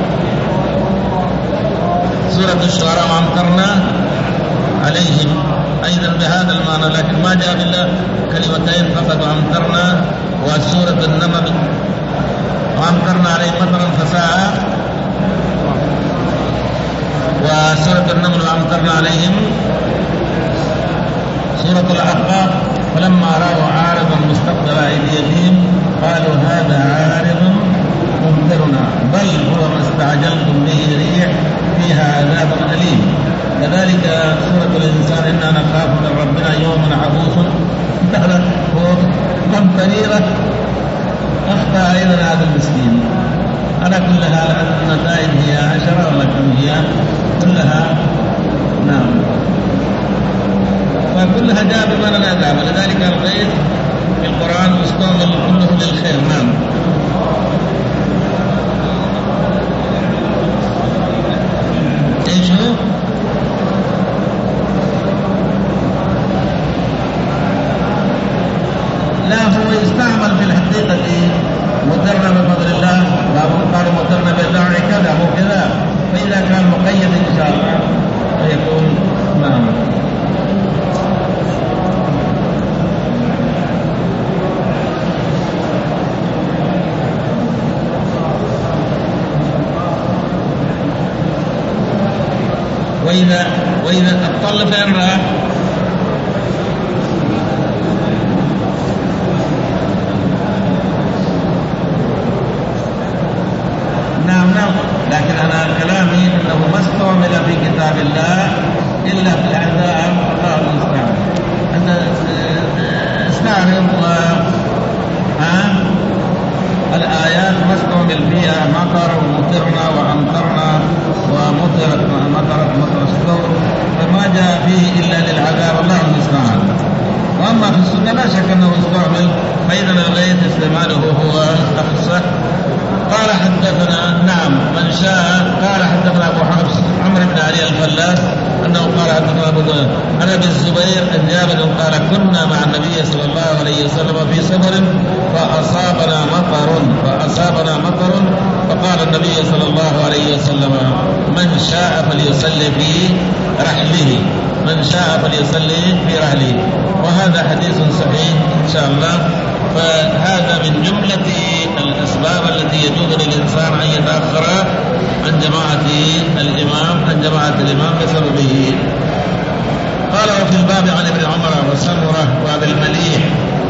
سورة الشعراء وأمطرنا عليهم أيضا بهذا المعنى، لكن ما جاء بالله كلمتين فقط وأمطرنا. وسورة النمل وأمطرنا عليهم مطرا فساء. وسورة النمل وأمطرنا عليهم. سورة الأحقاف فلما رأوا عارضا مستقبل أيديهم قالوا هذا عارض ممطرنا بل هو ما استعجلتم به ريح فيها عذاب أليم. كذلك سورة الإنسان إنا نخاف من ربنا يوما عبوس قمطريرة. أخطأ أيضا هذا المسكين. على كلها النتائج هي عشرة ولا كم هي كلها. نعم. فكلها جاء بمعنى العذاب، ولذلك الغيث في القرآن مستعمل كله للخير. نعم. ايش هو؟ لا هو يستعمل في الحقيقة مطرنا بفضل الله، بعضهم قالوا مطرنا بالله كذا مو كذا، فإذا كان مقيد إن شاء الله فيكون نعم. وإذا وإذا الطل فين راح؟ نعم نعم. لكن أنا كلامي أنه ما استعمل في كتاب الله إلا في الأعذاب. الله المستعان. أنت استعرض ها الآيات ما استعمل فيها مطر ومطرنا وأمطرنا ومطرت مطرت مطر السور، فما جاء فيه إلا للعذاب. الله المستعان. وأما في السنة لا شك أنه استعمل، فإذا الغيث استعماله هو أخصه. قال حدثنا نعم من شاء. قال حدثنا أبو حفص عمرو بن علي الفلاس أنه قال حدثنا أبو ذر عن أبي الزبير عن جابر قال كنا مع النبي صلى الله عليه وسلم في سفر فأصابنا مطر فأصابنا مطر فقال النبي صلى الله عليه وسلم من شاء فليصلي في رحله من شاء فليصلي في رحله. وهذا حديث صحيح إن شاء الله. فهذا من جملة الأسباب التي يجوز للإنسان أن يتأخر عن جماعة الإمام عن جماعة الإمام بسببه. قال وفي الباب عن ابن عمر وسمرة وأبي المليح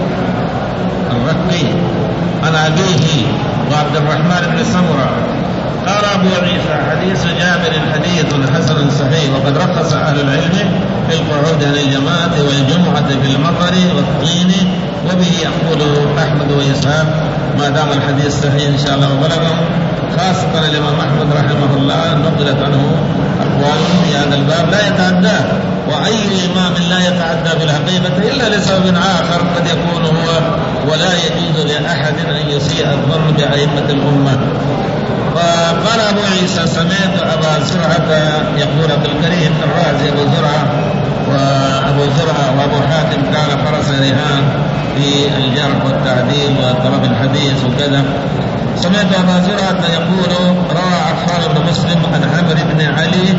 الرقي عن أبيه وعبد الرحمن بن سمرة قال أبو عيسى حديث جابر حديث حسن صحيح. وقد رخص أهل العلم في القعود عن الجماعة والجمعة في المطر والطين، وبه يقول أحمد وإسحاق ما دام الحديث صحيح إن شاء الله وبلغهم خاصة الإمام أحمد رحمه الله نقلت عنه أقوال في هذا الباب لا يتعداه، وأي إمام لا يتعدى في الحقيقة إلا لسبب آخر قد يكون هو، ولا يجوز لأحد أن يسيء الظن بأئمة الأمة. فقال أبو عيسى سمعت أبا زرعة يقول عبد الكريم الرازي أبو زرعة وأبو زرعة وأبو حاتم كان فرس رهان في الجرح والتعديل وطلب الحديث وكذا. سمعت أبا زرعة يقول روى عفان بن مسلم عن عمرو بن علي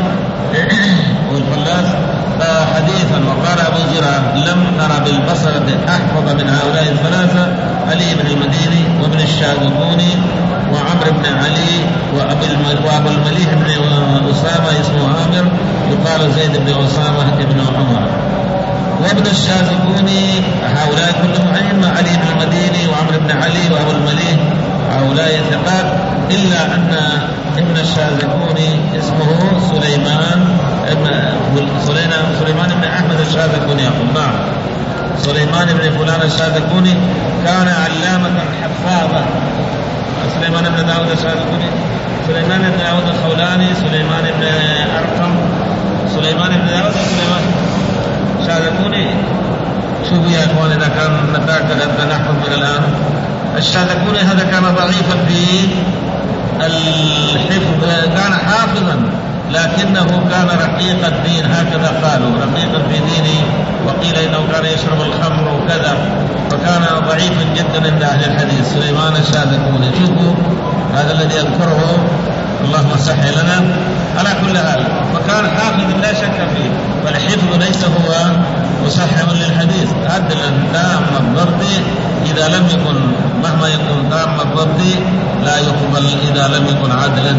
والفلاس حديثا، وقال أبو زرعة لم نرى بالبصرة أحفظ من هؤلاء الثلاثة علي بن المديني وابن الشاذكوني وعمرو بن علي وأبو المليح بن أسامة اسمه عامر يقال زيد بن أسامة بن عمر وابن الشاذكوني، هؤلاء كلهم أئمة، علي بن المديني وعمرو بن علي وأبو المليح هؤلاء ثقات، إلا أن ابن الشاذكوني اسمه سليمان سليمان بن أحمد الشاذكوني يقول نعم سليمان بن فلان الشاذكوني كان علامة حفاظا. سليمان بن داود الشاذكوني، سليمان بن داود الخولاني، سليمان بن أرقم، سليمان بن داود سليمان الشاذكوني. شوفوا يا إخواني إذا كان نتاكد نحفظ من الآن. الشاذكوني هذا كان ضعيفا في الحفظ، كان حافظا لكنه كان رقيق الدين، هكذا قالوا رقيق في دينه، وقيل إنه كان يشرب الخمر وكذا، فكان ضعيفا جدا عند أهل الحديث سليمان الشاذكوني. شوفوا هذا الذي يذكره اللهم صح لنا. على كل حال فكان حافظ لا شك فيه، والحفظ ليس هو مصحح للحديث، عدلا تام الضبط إذا لم يكن، مهما يكون تام الضبط لا يقبل إذا لم يكن عدلا.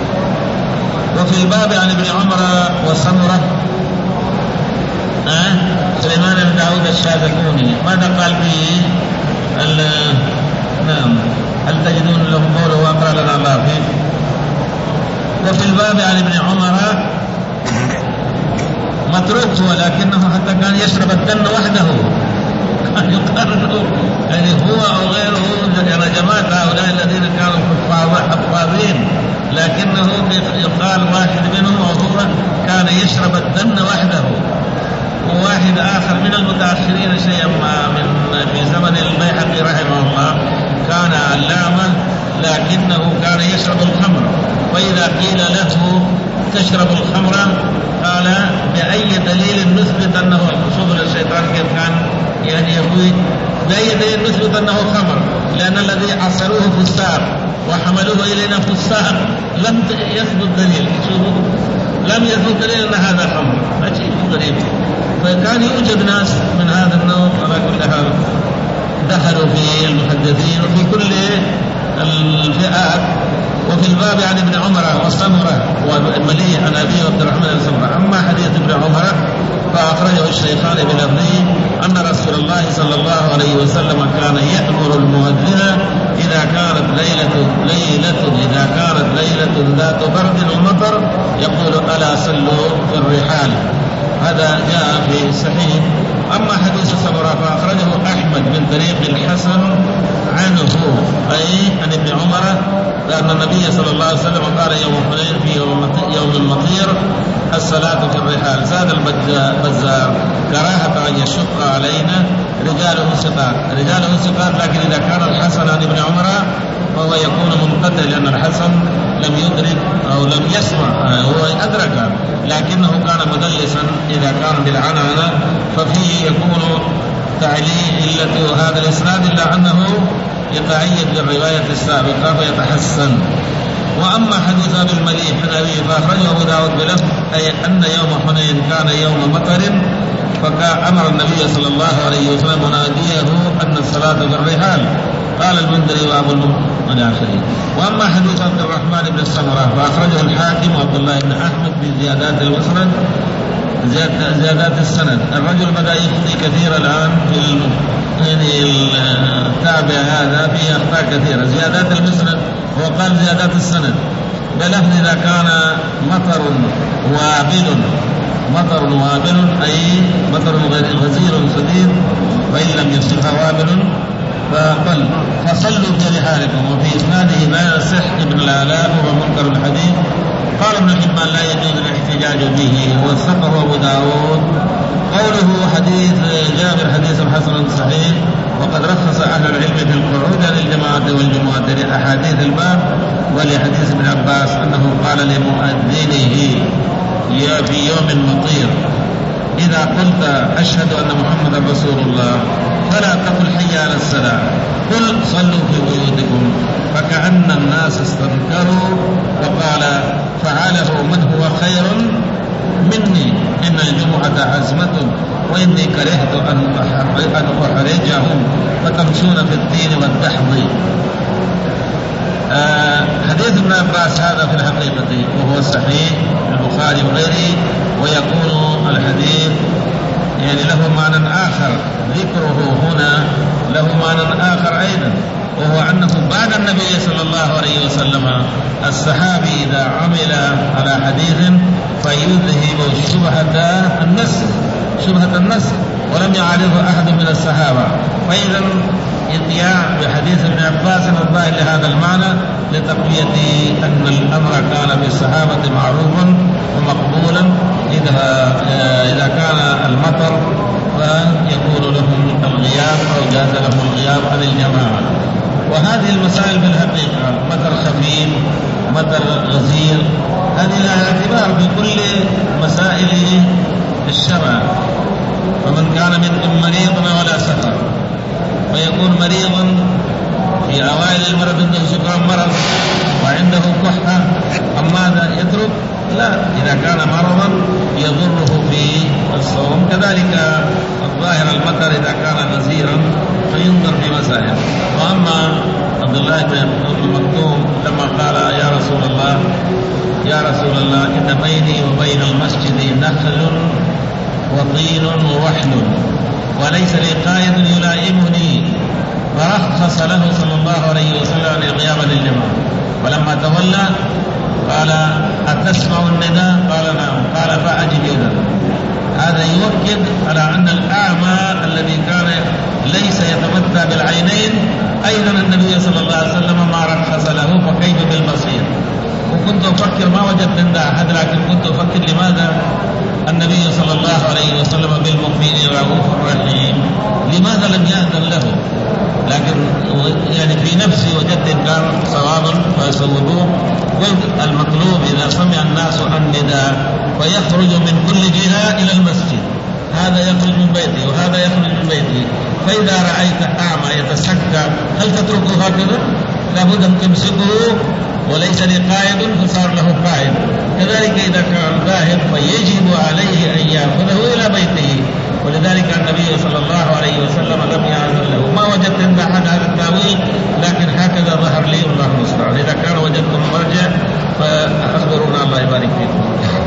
وفي الباب عن ابن عمر وسمرة أه؟ سليمان بن داود الشاذكوني ماذا قال به؟ نعم هل تجدون له قوله وأقرأ لنا الله فيه. وفي الباب عن ابن عمر متروك ولكنه حتى كان يشرب الدم وحده، كان يقرر يعني هو أو غيره يعني جماعة هؤلاء الذين كانوا حفاظين، لكنه يقال واحد منهم وهو كان يشرب الدم وحده. وواحد آخر من المتأخرين شيئا ما من في زمن البيهقي رحمه الله كان علامة لكنه كان يشرب الخمر، فإذا قيل له تشرب الخمر قال بأي دليل نثبت أنه شوف الشيطان كيف كان يعني يقول بأي دليل نثبت أنه خمر، لأن الذي عصروه فساق وحملوه إلينا فساق لم يثبت دليل، شوفوا لم يثبت دليل أن هذا خمر، ما شيء غريب. فكان يوجد ناس من هذا النوع على كل حال دخلوا في المحدثين وفي كل الفئات. وفي الباب عن ابن عمر وسمرة والمليح عن أبي عبد الرحمن بن سمرة. أما حديث ابن عمر فأخرجه الشيخان بلفظه أن رسول الله صلى الله عليه وسلم كان يأمر المؤذن إذا كانت ليلة ليلة إذا كانت ليلة ذات برد ومطر يقول ألا صلوا في الرحال. هذا جاء في الصحيح. أما حديث سمرة فأخرجه أحمد من طريق الحسن عنه أي عن ابن عمر لأن النبي صلى الله عليه وسلم قال يوم حنين في يوم المطير الصلاة في الرحال. زاد البزار كراهة أن يشق علينا رجاله ثقات، رجاله ثقات، لكن إذا كان الحسن عن ابن عمر فهو يكون منقطع لأن الحسن لم يدرك أو لم يسمع، هو أدرك لكنه كان مدلسا إذا كان بالعنعنة، ففيه يكون تعليل إلة هذا الإسناد إلا أنه يتعيد بالرواية السابقة فيتحسن. وأما حديث أبي المليح عن أبي فأخرجه أبو داود بلفظ أي أن يوم حنين كان يوم مطر فأمر النبي صلى الله عليه وسلم مناديه أن الصلاة في الرحال. قال المنذري وأبو المناخري. وأما حديث عبد الرحمن بن السمرة فأخرجه الحاكم وعبد الله بن أحمد بزيادات المسند زيادات السند. الرجل بدأ يخطي كثير الآن في يعني التابع هذا فيه أخطاء كثيرة. زيادات المسند وقال زيادات السند بلفظ إذا كان مطر وابل، مطر وابل أي مطر غزير شديد، وإن لم يصفها وابل فقل فصلوا في رحالكم. وفي إسناده لا يصح ابن الآلاء وهو منكر الحديث. قال ابن حبان لا يجوز الاحتجاج به ووثقه أبو داود. قوله حديث جابر حديث حسن صحيح. وقد رخص أهل العلم في القعود عن الجماعة والجمعة لأحاديث الباب ولحديث ابن عباس أنه قال لمؤذنه يا في يوم مطير إذا قلت أشهد أن محمد رسول الله فلا تقل حي على الصلاة قل صلوا في بيوتكم. فكأن الناس استنكروا وقال فعله من هو خير مني إن الجمعة عزمة وإني كرهت أن أحرجهم فتمشون في الدين والدحض. آه حديث ابن عباس هذا في الحقيقة وهو صحيح البخاري وغيره. ويكون الحديث يعني له معنى آخر ذكره هنا له معنى آخر أيضا، وهو أنه بعد النبي صلى الله عليه وسلم الصحابي إذا عمل على حديث فيذهب شبهة النسخ شبهة النسخ ولم يعرفه أحد من الصحابة. فإذا إتيان بحديث ابن عباس الظاهر لهذا المعنى لتقوية أن الأمر كان في الصحابة معروفا ومقبولا إذا إذا كان المطر فيكون لهم الغياب أو جاز لهم الغياب عن الجماعة. وهذه المسائل في الحقيقة مطر خفيف مطر غزير هذه لها اعتبار في كل مسائل الشرع. فمن كان منكم مريضا ولا سفر ويكون مريضا في أوائل المرض عنده سكر مرض وعنده كحة أم ماذا يترك؟ لا، إذا كان مرضا يضره في الصوم. كذلك الظاهر المطر إذا كان غزيرا فينظر في مسائل. وأما عبد الله بن مكتوم لما قال يا رسول الله يا رسول الله إن بيني وبين المسجد نخل وطين ووحل وليس لي قائد يلائمني فرخص له صلى الله عليه وسلم القيام للجماعة. ولما تولى قال أتسمع النداء؟ قال نعم. قال فأجب إذن. هذا يؤكد على أن الأعمى الذي كان ليس يتمتع بالعينين أيضا النبي صلى الله عليه وسلم ما رخص له فكيف بالبصير. وكنت أفكر ما وجدت عند أحد لكن كنت أفكر لماذا النبي صلى الله عليه وسلم بالمؤمنين رؤوف رحيم لماذا لم يأذن له؟ لكن يعني في نفسي وجدت إن كان صوابا فأصوبوه. قلت المطلوب إذا سمع الناس النداء فيخرج من كل جهة إلى المسجد، هذا يخرج من بيته وهذا يخرج من بيته. فإذا رأيت أعمى يتسكى هل تتركه هكذا؟ لابد أن تمسكه وليس لقائد فصار له قائد. كذلك إذا كان ذاهب فيجب عليه أن يأخذه إلى بيته. ولذلك النبي صلى الله عليه وسلم لم يأذن له. ما وجدت عند أحد هذا التأويل لكن هكذا ظهر لي والله المستعان. إذا كان وجدتم مرجع فأخبرونا الله يبارك فيكم.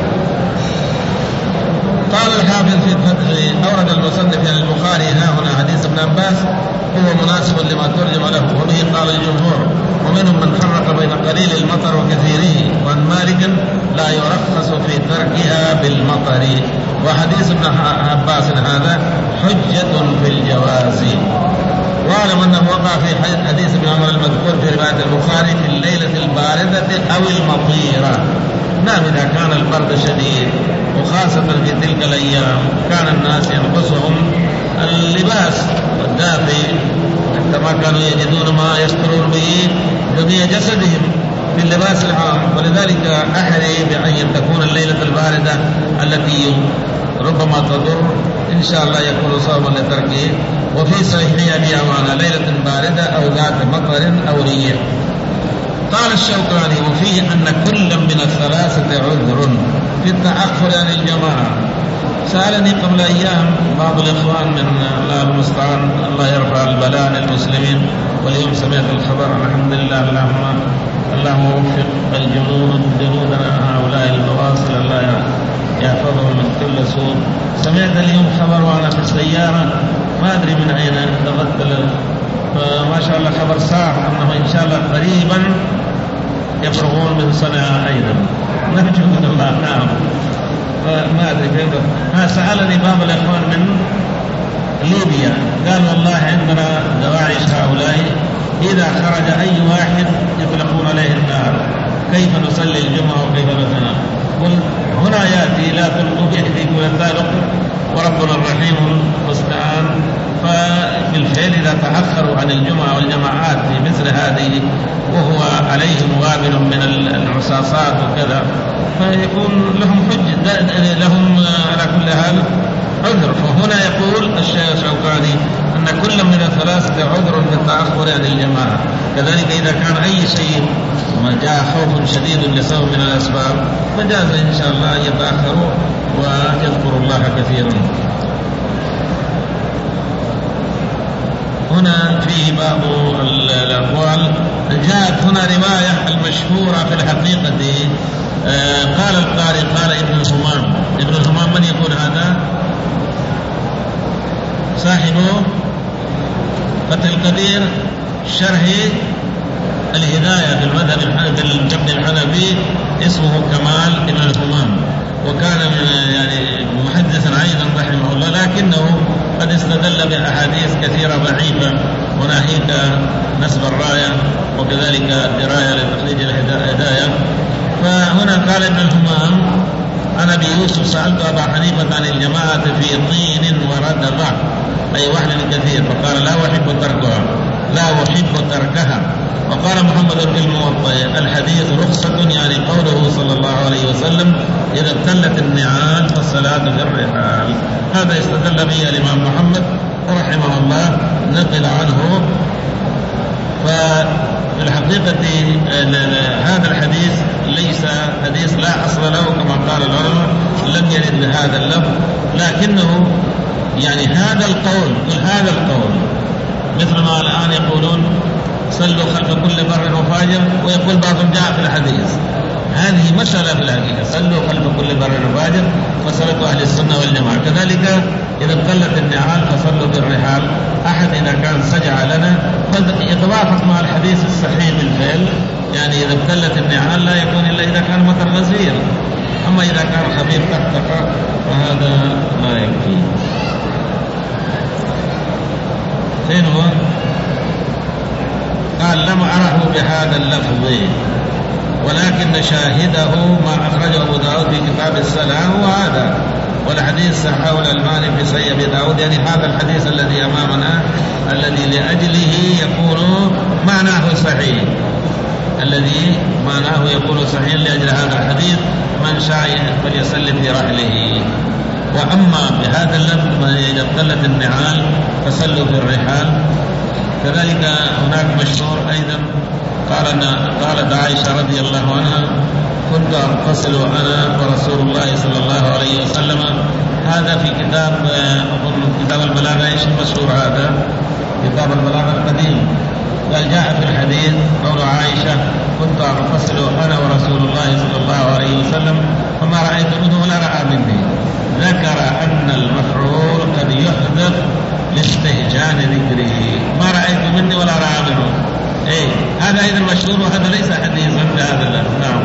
قال الحافظ في الفتح أورد المصنف عن البخاري ها هنا حديث ابن عباس هو مناسب لما ترجم له وبه قال الجمهور ومنهم من فرق بين قليل المطر وكثيره. وعن مالك لا يرخص في تركها بالمطر. وحديث ابن عباس هذا حجة في الجواز. واعلم أنه وقع في حديث ابن عمر المذكور في رواية البخاري في الليلة الباردة أو المطيرة. نعم إذا كان البرد شديد وخاصة في تلك الأيام كان الناس ينقصهم اللباس والدافئ حتى ما كانوا يجدون ما يسترون به جميع جسدهم في اللباس العام. ولذلك أحري بأن تكون الليلة الباردة التي ربما تضر إن شاء الله يكون صوما لتركه. وفي صحيح أبي عوانة ليلة باردة أو ذات مطر أو ريح. قال الشوكاني وفيه أن كل من الثلاثة عذر في التأخر عن الجماعة. سألني قبل أيام بعض الإخوان من الله المستعان الله يرفع البلاء للمسلمين واليوم سمعت الخبر الحمد لله اللهم اللهم وفق الجنود جنودنا هؤلاء البواصل الله يحفظهم من كل سوء. سمعت اليوم خبر وأنا في السيارة ما أدري من أين تغتل فما شاء الله خبر صار أنه إن شاء الله قريبا يفرغون من صنعاء أيضا نرجو من الله. نعم ما أدري كيف. ها سألني بعض الإخوان من ليبيا، قال والله عندنا دواعش هؤلاء إذا خرج أي واحد يطلقون عليه النار، كيف نصلي الجمعة وكيف نتنام؟ قل هنا يأتي لا تلقوا بأيديكم إلى التهلكة وربنا الرحيم المستعان. فبالفعل إذا تأخروا عن الجمعة والجماعات في مثل هذه وهو عليهم وابل من الرصاصات وكذا فيكون لهم حجة، لهم على كل حال عذر. فهنا يقول الشيخ الشوكاني أن كل من الثلاثة عذر بالتأخر عن الجماعة. كذلك إذا كان أي شيء ما جاء خوف شديد لسبب من الأسباب فجاز إن شاء الله أن يتأخروا ويذكروا الله كثيرا. هنا فيه بعض الأقوال. جاءت هنا رواية المشهورة في الحقيقة. آه قال القارئ قال ابن الهمام. ابن الهمام من يكون هذا؟ صاحب فتح القدير شرح الهداية في المذهب الجبن الحنفي، اسمه كمال ابن الهمام، وكان من يعني محدثا أيضا رحمه الله، لكنه قد استدل بأحاديث كثيرة ضعيفة وناهيك نسب الراية وكذلك دراية لتخريج الهداية. فهنا قال ابن الهمام أنا بيوسف سألت أبا حنيفة عن الجماعة في طين وردبة أي وحل كثير، فقال لا أحب تركها لا أحب تركها. وقال محمد بن الموطأ الحديث رخصة، يعني قوله صلى الله عليه وسلم إذا ابتلت النعال فالصلاة في الرحال. هذا استدل به الإمام محمد رحمه الله، نقل عنه. ففي الحقيقة هذا الحديث ليس حديث لا أصل له كما قال العلماء، لم يرد بهذا اللفظ، لكنه يعني هذا القول هذا القول مثل ما الآن يقولون صلوا خلف كل بر وفاجر، ويقول بعضهم جاء في الحديث. هذه مسألة في الحقيقة، صلوا خلف كل بر وفاجر فصلة أهل السنة والجماعة. كذلك إذا ابتلت النعال فصلوا بالرحال. أحد إذا كان سجع لنا يتوافق مع الحديث الصحيح بالفعل، يعني إذا ابتلت النعال لا يكون إلا إذا كان مطر غزير، أما إذا كان خفيف تحتقى فهذا لا يكفي. فين هو؟ قال لم أره بهذا اللفظ ولكن شاهده ما أخرجه أبو داود في كتاب الصلاة وهذا، والحديث صححه الألباني في صحيح أبي داود. يعني هذا الحديث الذي أمامنا الذي لأجله يكون معناه صحيح، الذي معناه يكون صحيح لأجل هذا الحديث من شاء فليصلي في رحله. وأما بهذا اللفظ إذا ابتلت النعال فصلوا في الرحال. كذلك هناك مشهور أيضا قال قالت عائشة رضي الله عنها كنت أغتسل أنا ورسول الله صلى الله عليه وسلم. هذا في كتاب كتاب البلاغة. ايش المشهور هذا؟ كتاب البلاغة القديم. قال جاء في الحديث قول عائشة كنت أغتسل أنا ورسول الله صلى الله عليه وسلم فما رأيت منه ولا رأى مني. ذكر أن المفعول قد يحذف لاستهجان ذكره، ما رأيت مني ولا رأى منه. إيه هذا أيضا مشهور، وهذا ليس حديثا بهذا اللفظ. نعم،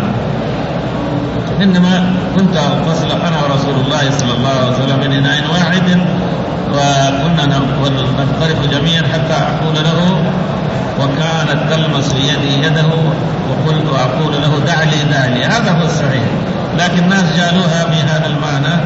إنما كنت أغتسل أنا ورسول الله صلى الله عليه وسلم من إناء واحد وكنا نغترف جميعا حتى أقول له وكانت تلمس يدي يده وقلت وأقول له دع لي دع لي. هذا هو الصحيح، لكن الناس جعلوها بهذا المعنى.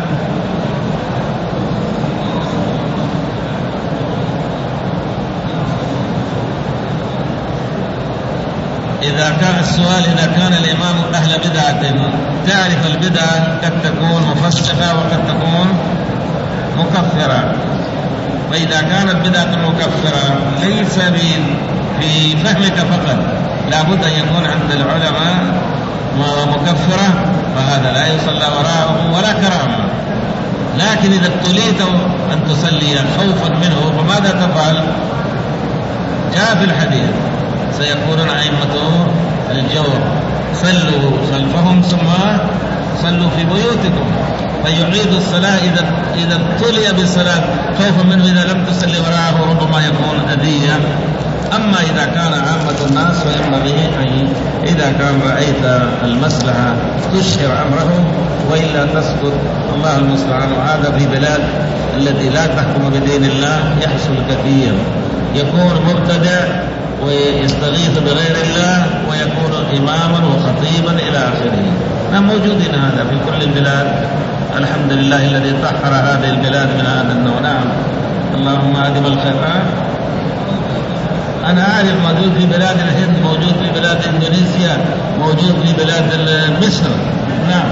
إذا كان السؤال إذا كان الإمام أهل بدعة، تعرف البدعة قد تكون مفسقة وقد تكون مكفرة. فإذا كانت بدعة مكفرة ليس في فهمك فقط، لابد أن يكون عند العلماء مكفرة، فهذا لا يصلى وراءه ولا كرامة. لكن إذا ابتليت أن تصلي خوفا منه فماذا تفعل؟ جاء في الحديث سيقولون أئمة الجور صلوا خلفهم ثم صلوا في بيوتكم. فيعيد الصلاة إذا إذا ابتلي بالصلاة خوفا منه إذا لم تصلي وراءه ربما يكون أذية. أما إذا كان عامة الناس فينبغي أن إذا كان رأيت المصلحة تشهر أمره وإلا تسكت، الله المستعان. وهذا في بلاد التي لا تحكم بدين الله يحصل كثير، يكون مبتدع ويستغيث بغير الله ويكون إماما وخطيبا إلى آخره. نحن موجودين هذا في كل البلاد، الحمد لله الذي طهر هذه البلاد من هذا النوع. نعم، اللهم أدم الخيرات. أنا أعرف موجود في بلاد الهند، موجود في بلاد إندونيسيا، موجود في بلاد مصر. نعم،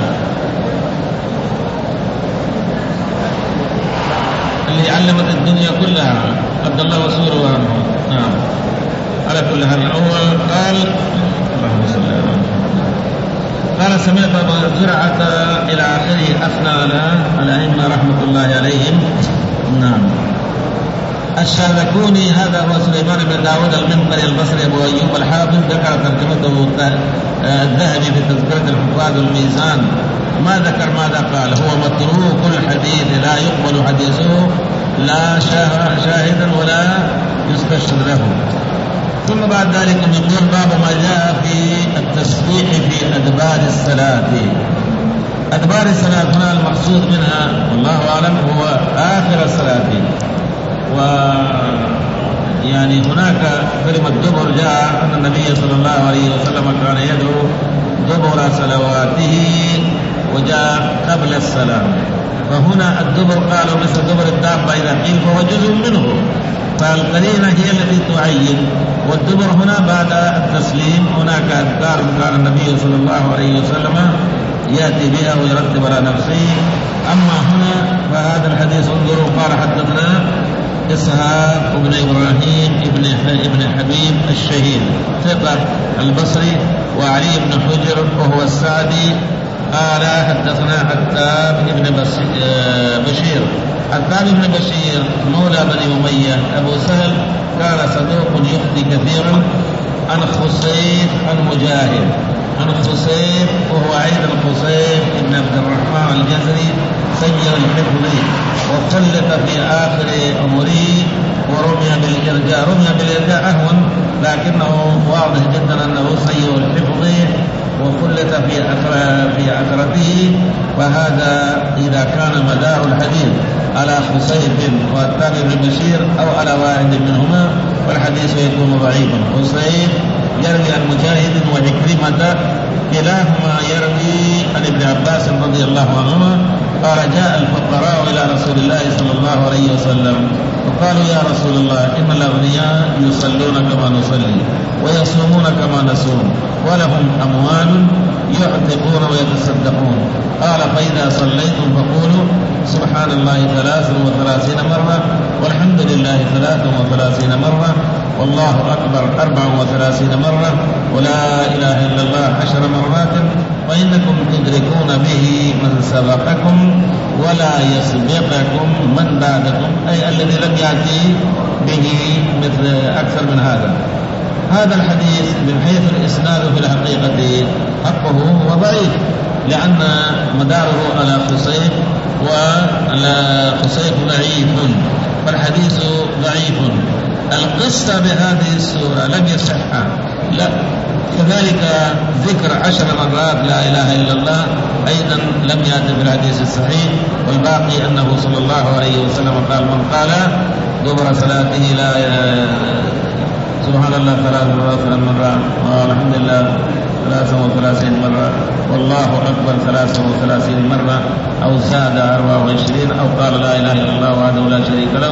اللي علمت الدنيا كلها عبد الله وسوره وعنه. نعم، على كل حال هو قال اللهم صل على محمد. قال سمعت أبا زرعة إلى آخره أثنى على الأئمة رحمة الله عليهم. نعم. الشاذكوني هذا هو سليمان بن داود المنقري البصري أبو أيوب الحافظ، ذكر ترجمته الذهبي في تذكرة الحفاظ والميزان. ما ذكر ماذا قال، هو متروك الحديث لا يقبل حديثه لا شاهدا ولا يستشهد له. ثم بعد ذلك يقول باب ما جاء في التسبيح في أدبار الصلاة. أدبار الصلاة هنا المقصود منها والله أعلم هو آخر الصلاة. و يعني هناك كلمة دبر جاء أن النبي صلى الله عليه وسلم كان يدعو دبر صلواته وجاء قبل الصلاة. فهنا الدبر قالوا مثل دبر الدابة إذا قيل فهو جزء منه، فالقرينة هي التي تعين. والدبر هنا بعد التسليم هناك أذكار كان النبي صلى الله عليه وسلم يأتي بها ويرتب على نفسه. أما هنا فهذا الحديث انظروا قال حدثنا إسحاق بن إبراهيم ابن ابن حبيب الشهيد ثقة البصري، وعلي بن حجر وهو السعدي قال حدثنا عتاب بن بشير. عتاب بن بشير مولى بني أمية أبو سهل كان صدوق يخطي كثيرا. عن خصيف عن مجاهد عن خصيف وهو أيضا خصيف بن عبد الرحمن الجزري سير الحفظ وخلف في آخر أمره ورمي بالإرجاء. رمي بالإرجاء أهون لكنه واضح جدا أنه سير الحفظ وخلت في في أثرته. وهذا إذا كان مدار الحديث على خصيف وعتاب بن بشير أو على واحد منهما والحديث يكون ضعيفا. خصيف يروي عن مجاهد وعكرمة كلاهما يروي عن ابن عباس رضي الله عنهما قال جاء الفقراء إلى رسول الله صلى الله عليه وسلم وقالوا يا رسول الله إن الأغنياء يصلون كما نصلي ويصومون كما نصوم ولهم أموال يعتقون ويتصدقون. قال فإذا صليتم فقولوا سبحان الله ثلاث وثلاثين مرة والحمد لله ثلاث وثلاثين مرة والله أكبر أربع وثلاثين مرة ولا إله إلا الله عشر مرات وإنكم تدركون به من سبقكم ولا يسبقكم من بعدكم، أي الذي لم يأتي به مثل أكثر من هذا. هذا الحديث من حيث الإسناد في الحقيقة حقه هو ضعيف لأن مداره على خصيف وعلى خصيف ضعيف فالحديث ضعيف. القصة بهذه السورة لم يصح، لا. كذلك ذكر عشر مرات لا إله إلا الله أيضا لم يأتي في الحديث الصحيح. والباقي أنه صلى الله عليه وسلم قال من قال دبر صلاته لا سبحان الله ثلاث مرات والحمد لله ثلاثة وثلاثين مرة والله أكبر ثلاثة وثلاثين مرة أو زاد أربعة وعشرين أو قال لا إله إلا الله وحده لا شريك له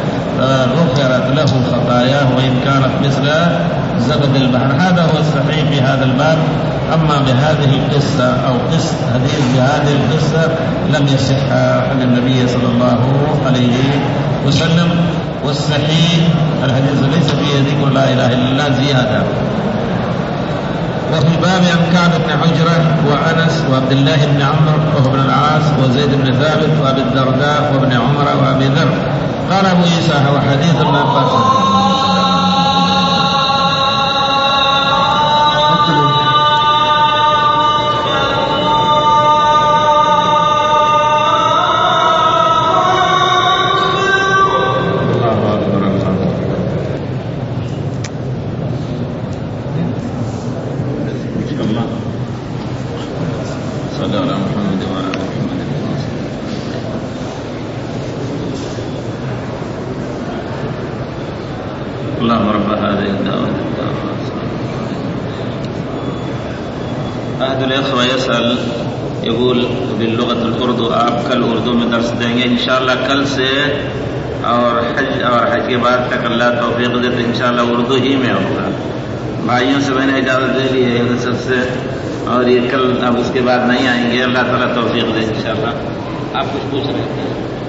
غفرت له خطاياه وإن كانت مثل زبد البحر. هذا هو الصحيح في هذا الباب. أما بهذه القصة أو قصة حديث بهذه القصة لم يصح عن النبي صلى الله عليه وسلم. والصحيح الحديث ليس فيه ذكر لا إله إلا الله زيادة. وفي الباب عن كعب بن حجرة وأنس وعبد الله بن عمرو وابن العاص وزيد بن ثابت وأبي الدرداء وابن عمر وأبي ذر. قال أبو عيسى هو حديث لا بأس. اللهم رب هذه الدعوة التامة. أحد الإخوة يسأل يقول باللغة الأردو आप कल उर्दू में दर्स देंगे इंशाअल्लाह कल से और हज और हज के बाद तक अल्लाह तौफीक दे तो इंशाअल्लाह उर्दू ही में होगा। भाइयों से मैंने इजाज़त दे ली है सबसे और ये कल अब उसके बाद नहीं आएंगे। अल्लाह ताला तौफीक दे इंशाअल्लाह। आप कुछ पूछ रहे थे?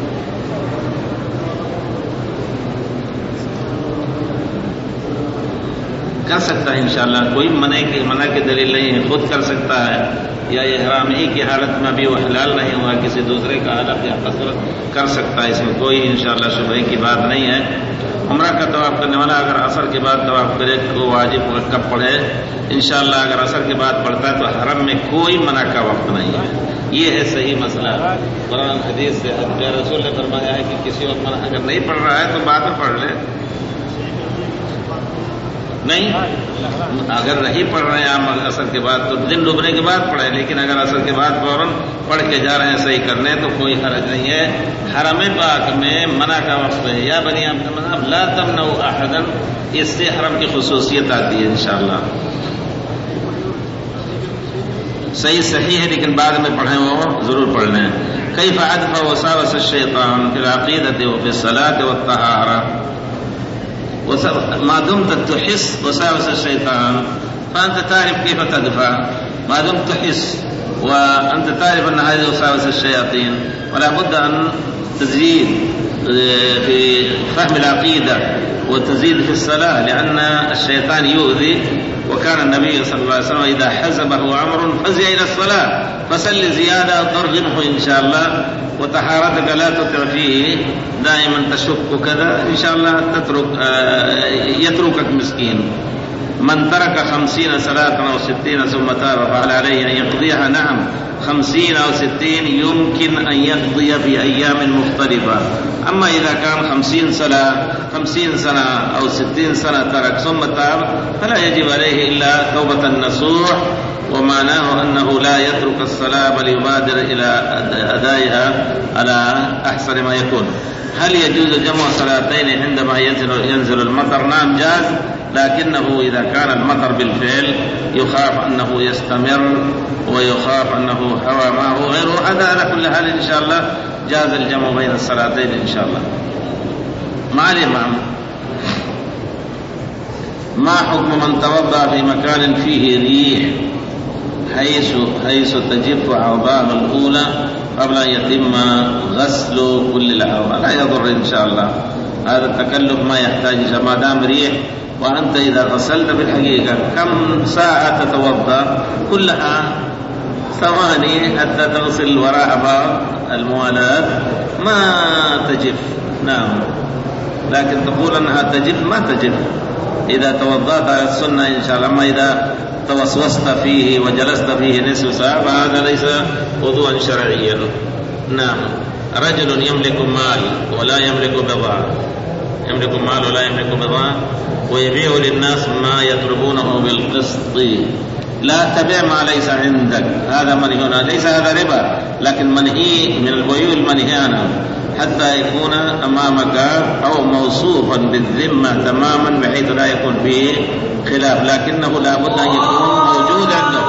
कर सकता है इंशाअल्लाह, कोई मना की मना की दलील नहीं है, खुद कर सकता है या इहरामी की हालत में भी वो हलाल नहीं हुआ किसी दूसरे का हालत या कसरत कर सकता है, इसमें कोई इंशाअल्लाह शुबह की बात नहीं है। उम्रा का तवाफ करने वाला अगर असर के बाद तवाफ करे तो वाजिब कब पढ़े? इंशाअल्लाह अगर असर के बाद पढ़ता है तो हरम में कोई मना का वक्त नहीं है। ये है सही मसला। कुरान हदीस से रसूल ने फरमाया है कि किसी वक्त मना अगर नहीं पढ़ रहा है तो बाद में पढ़ ले, नहीं अगर नहीं पढ़ रहे हैं आप असर के बाद तो दिन डूबने के बाद पढ़े, लेकिन अगर असर के बाद फौरन पढ़ के जा रहे हैं सही करने तो कोई हरज नहीं है। हरम पाक में मना का वक्त है या बनी आपने ला तमनऊ अहदन, इससे हरम की खुसूसियत आती है इंशाअल्लाह। सही सही है लेकिन बाद में पढ़ें वो जरूर पढ़ लें। कैफ अदफा वसावस शैतान फिल अक़ीदति व फिस सलाति व तहारा ما دمت تحس وساوس الشيطان فأنت تعرف كيف تدفع. ما دمت تحس وأنت تعرف أن هذه وساوس الشياطين، ولا بد أن تزيد في فهم العقيدة وتزيد في الصلاة، لأن الشيطان يؤذي. وكان النبي صلى الله عليه وسلم إذا حزبه أمر فزع إلى الصلاة فصل زيادة ترغبه إن شاء الله، وطهارتك لا تطع فيه دائما تشك كذا إن شاء الله تترك يتركك مسكين. من ترك خمسين صلاة أو ستين ثم تاب فهل عليه أن يقضيها؟ نعم، خمسين أو ستين يمكن أن يقضي في أيام مختلفة. أما إذا كان خمسين صلاة خمسين سنة أو ستين سنة ترك ثم تاب فلا يجب عليه إلا توبة النصوح، ومعناه أنه لا يترك الصلاة بل يبادر إلى أدائها على أحسن ما يكون. هل يجوز جمع صلاتين عندما ينزل, ينزل المطر؟ نعم جاز، لكنه إذا كان المطر بالفعل يخاف أنه يستمر ويخاف أنه هوى معه غيره، هذا على كل حال إن شاء الله جاز الجمع بين الصلاتين إن شاء الله. مع الإمام. ما حكم من توضأ في مكان فيه ريح حيث حيث تجف أعضاء الأولى قبل أن يتم غسل كل الأعضاء؟ لا يضر إن شاء الله، هذا التكلف ما يحتاج. ما دام ريح وأنت إذا غسلت في الحقيقة كم ساعة تتوضأ؟ كلها ثواني حتى تغسل وراء بعض الموالاة ما تجف. نعم، لكن تقول أنها تجف ما تجف إذا توضأت على السنة إن شاء الله. أما إذا توسوست فيه وجلست فيه نصف ساعة فهذا ليس وضوءا شرعيا. نعم، رجل يملك مال ولا يملك بضاعة، يملك مال ولا يملك بضاعة ويبيع للناس ما يطلبونه بالقسط. لا تبيع ما ليس عندك، هذا منهي، ليس هذا ربا لكن منهي من البيوع المنهي عنها، حتى يكون أمامك أو موصوفا بالذمة تماما بحيث لا يكون فيه خلاف، لكنه لا بد أن يكون موجود عنده.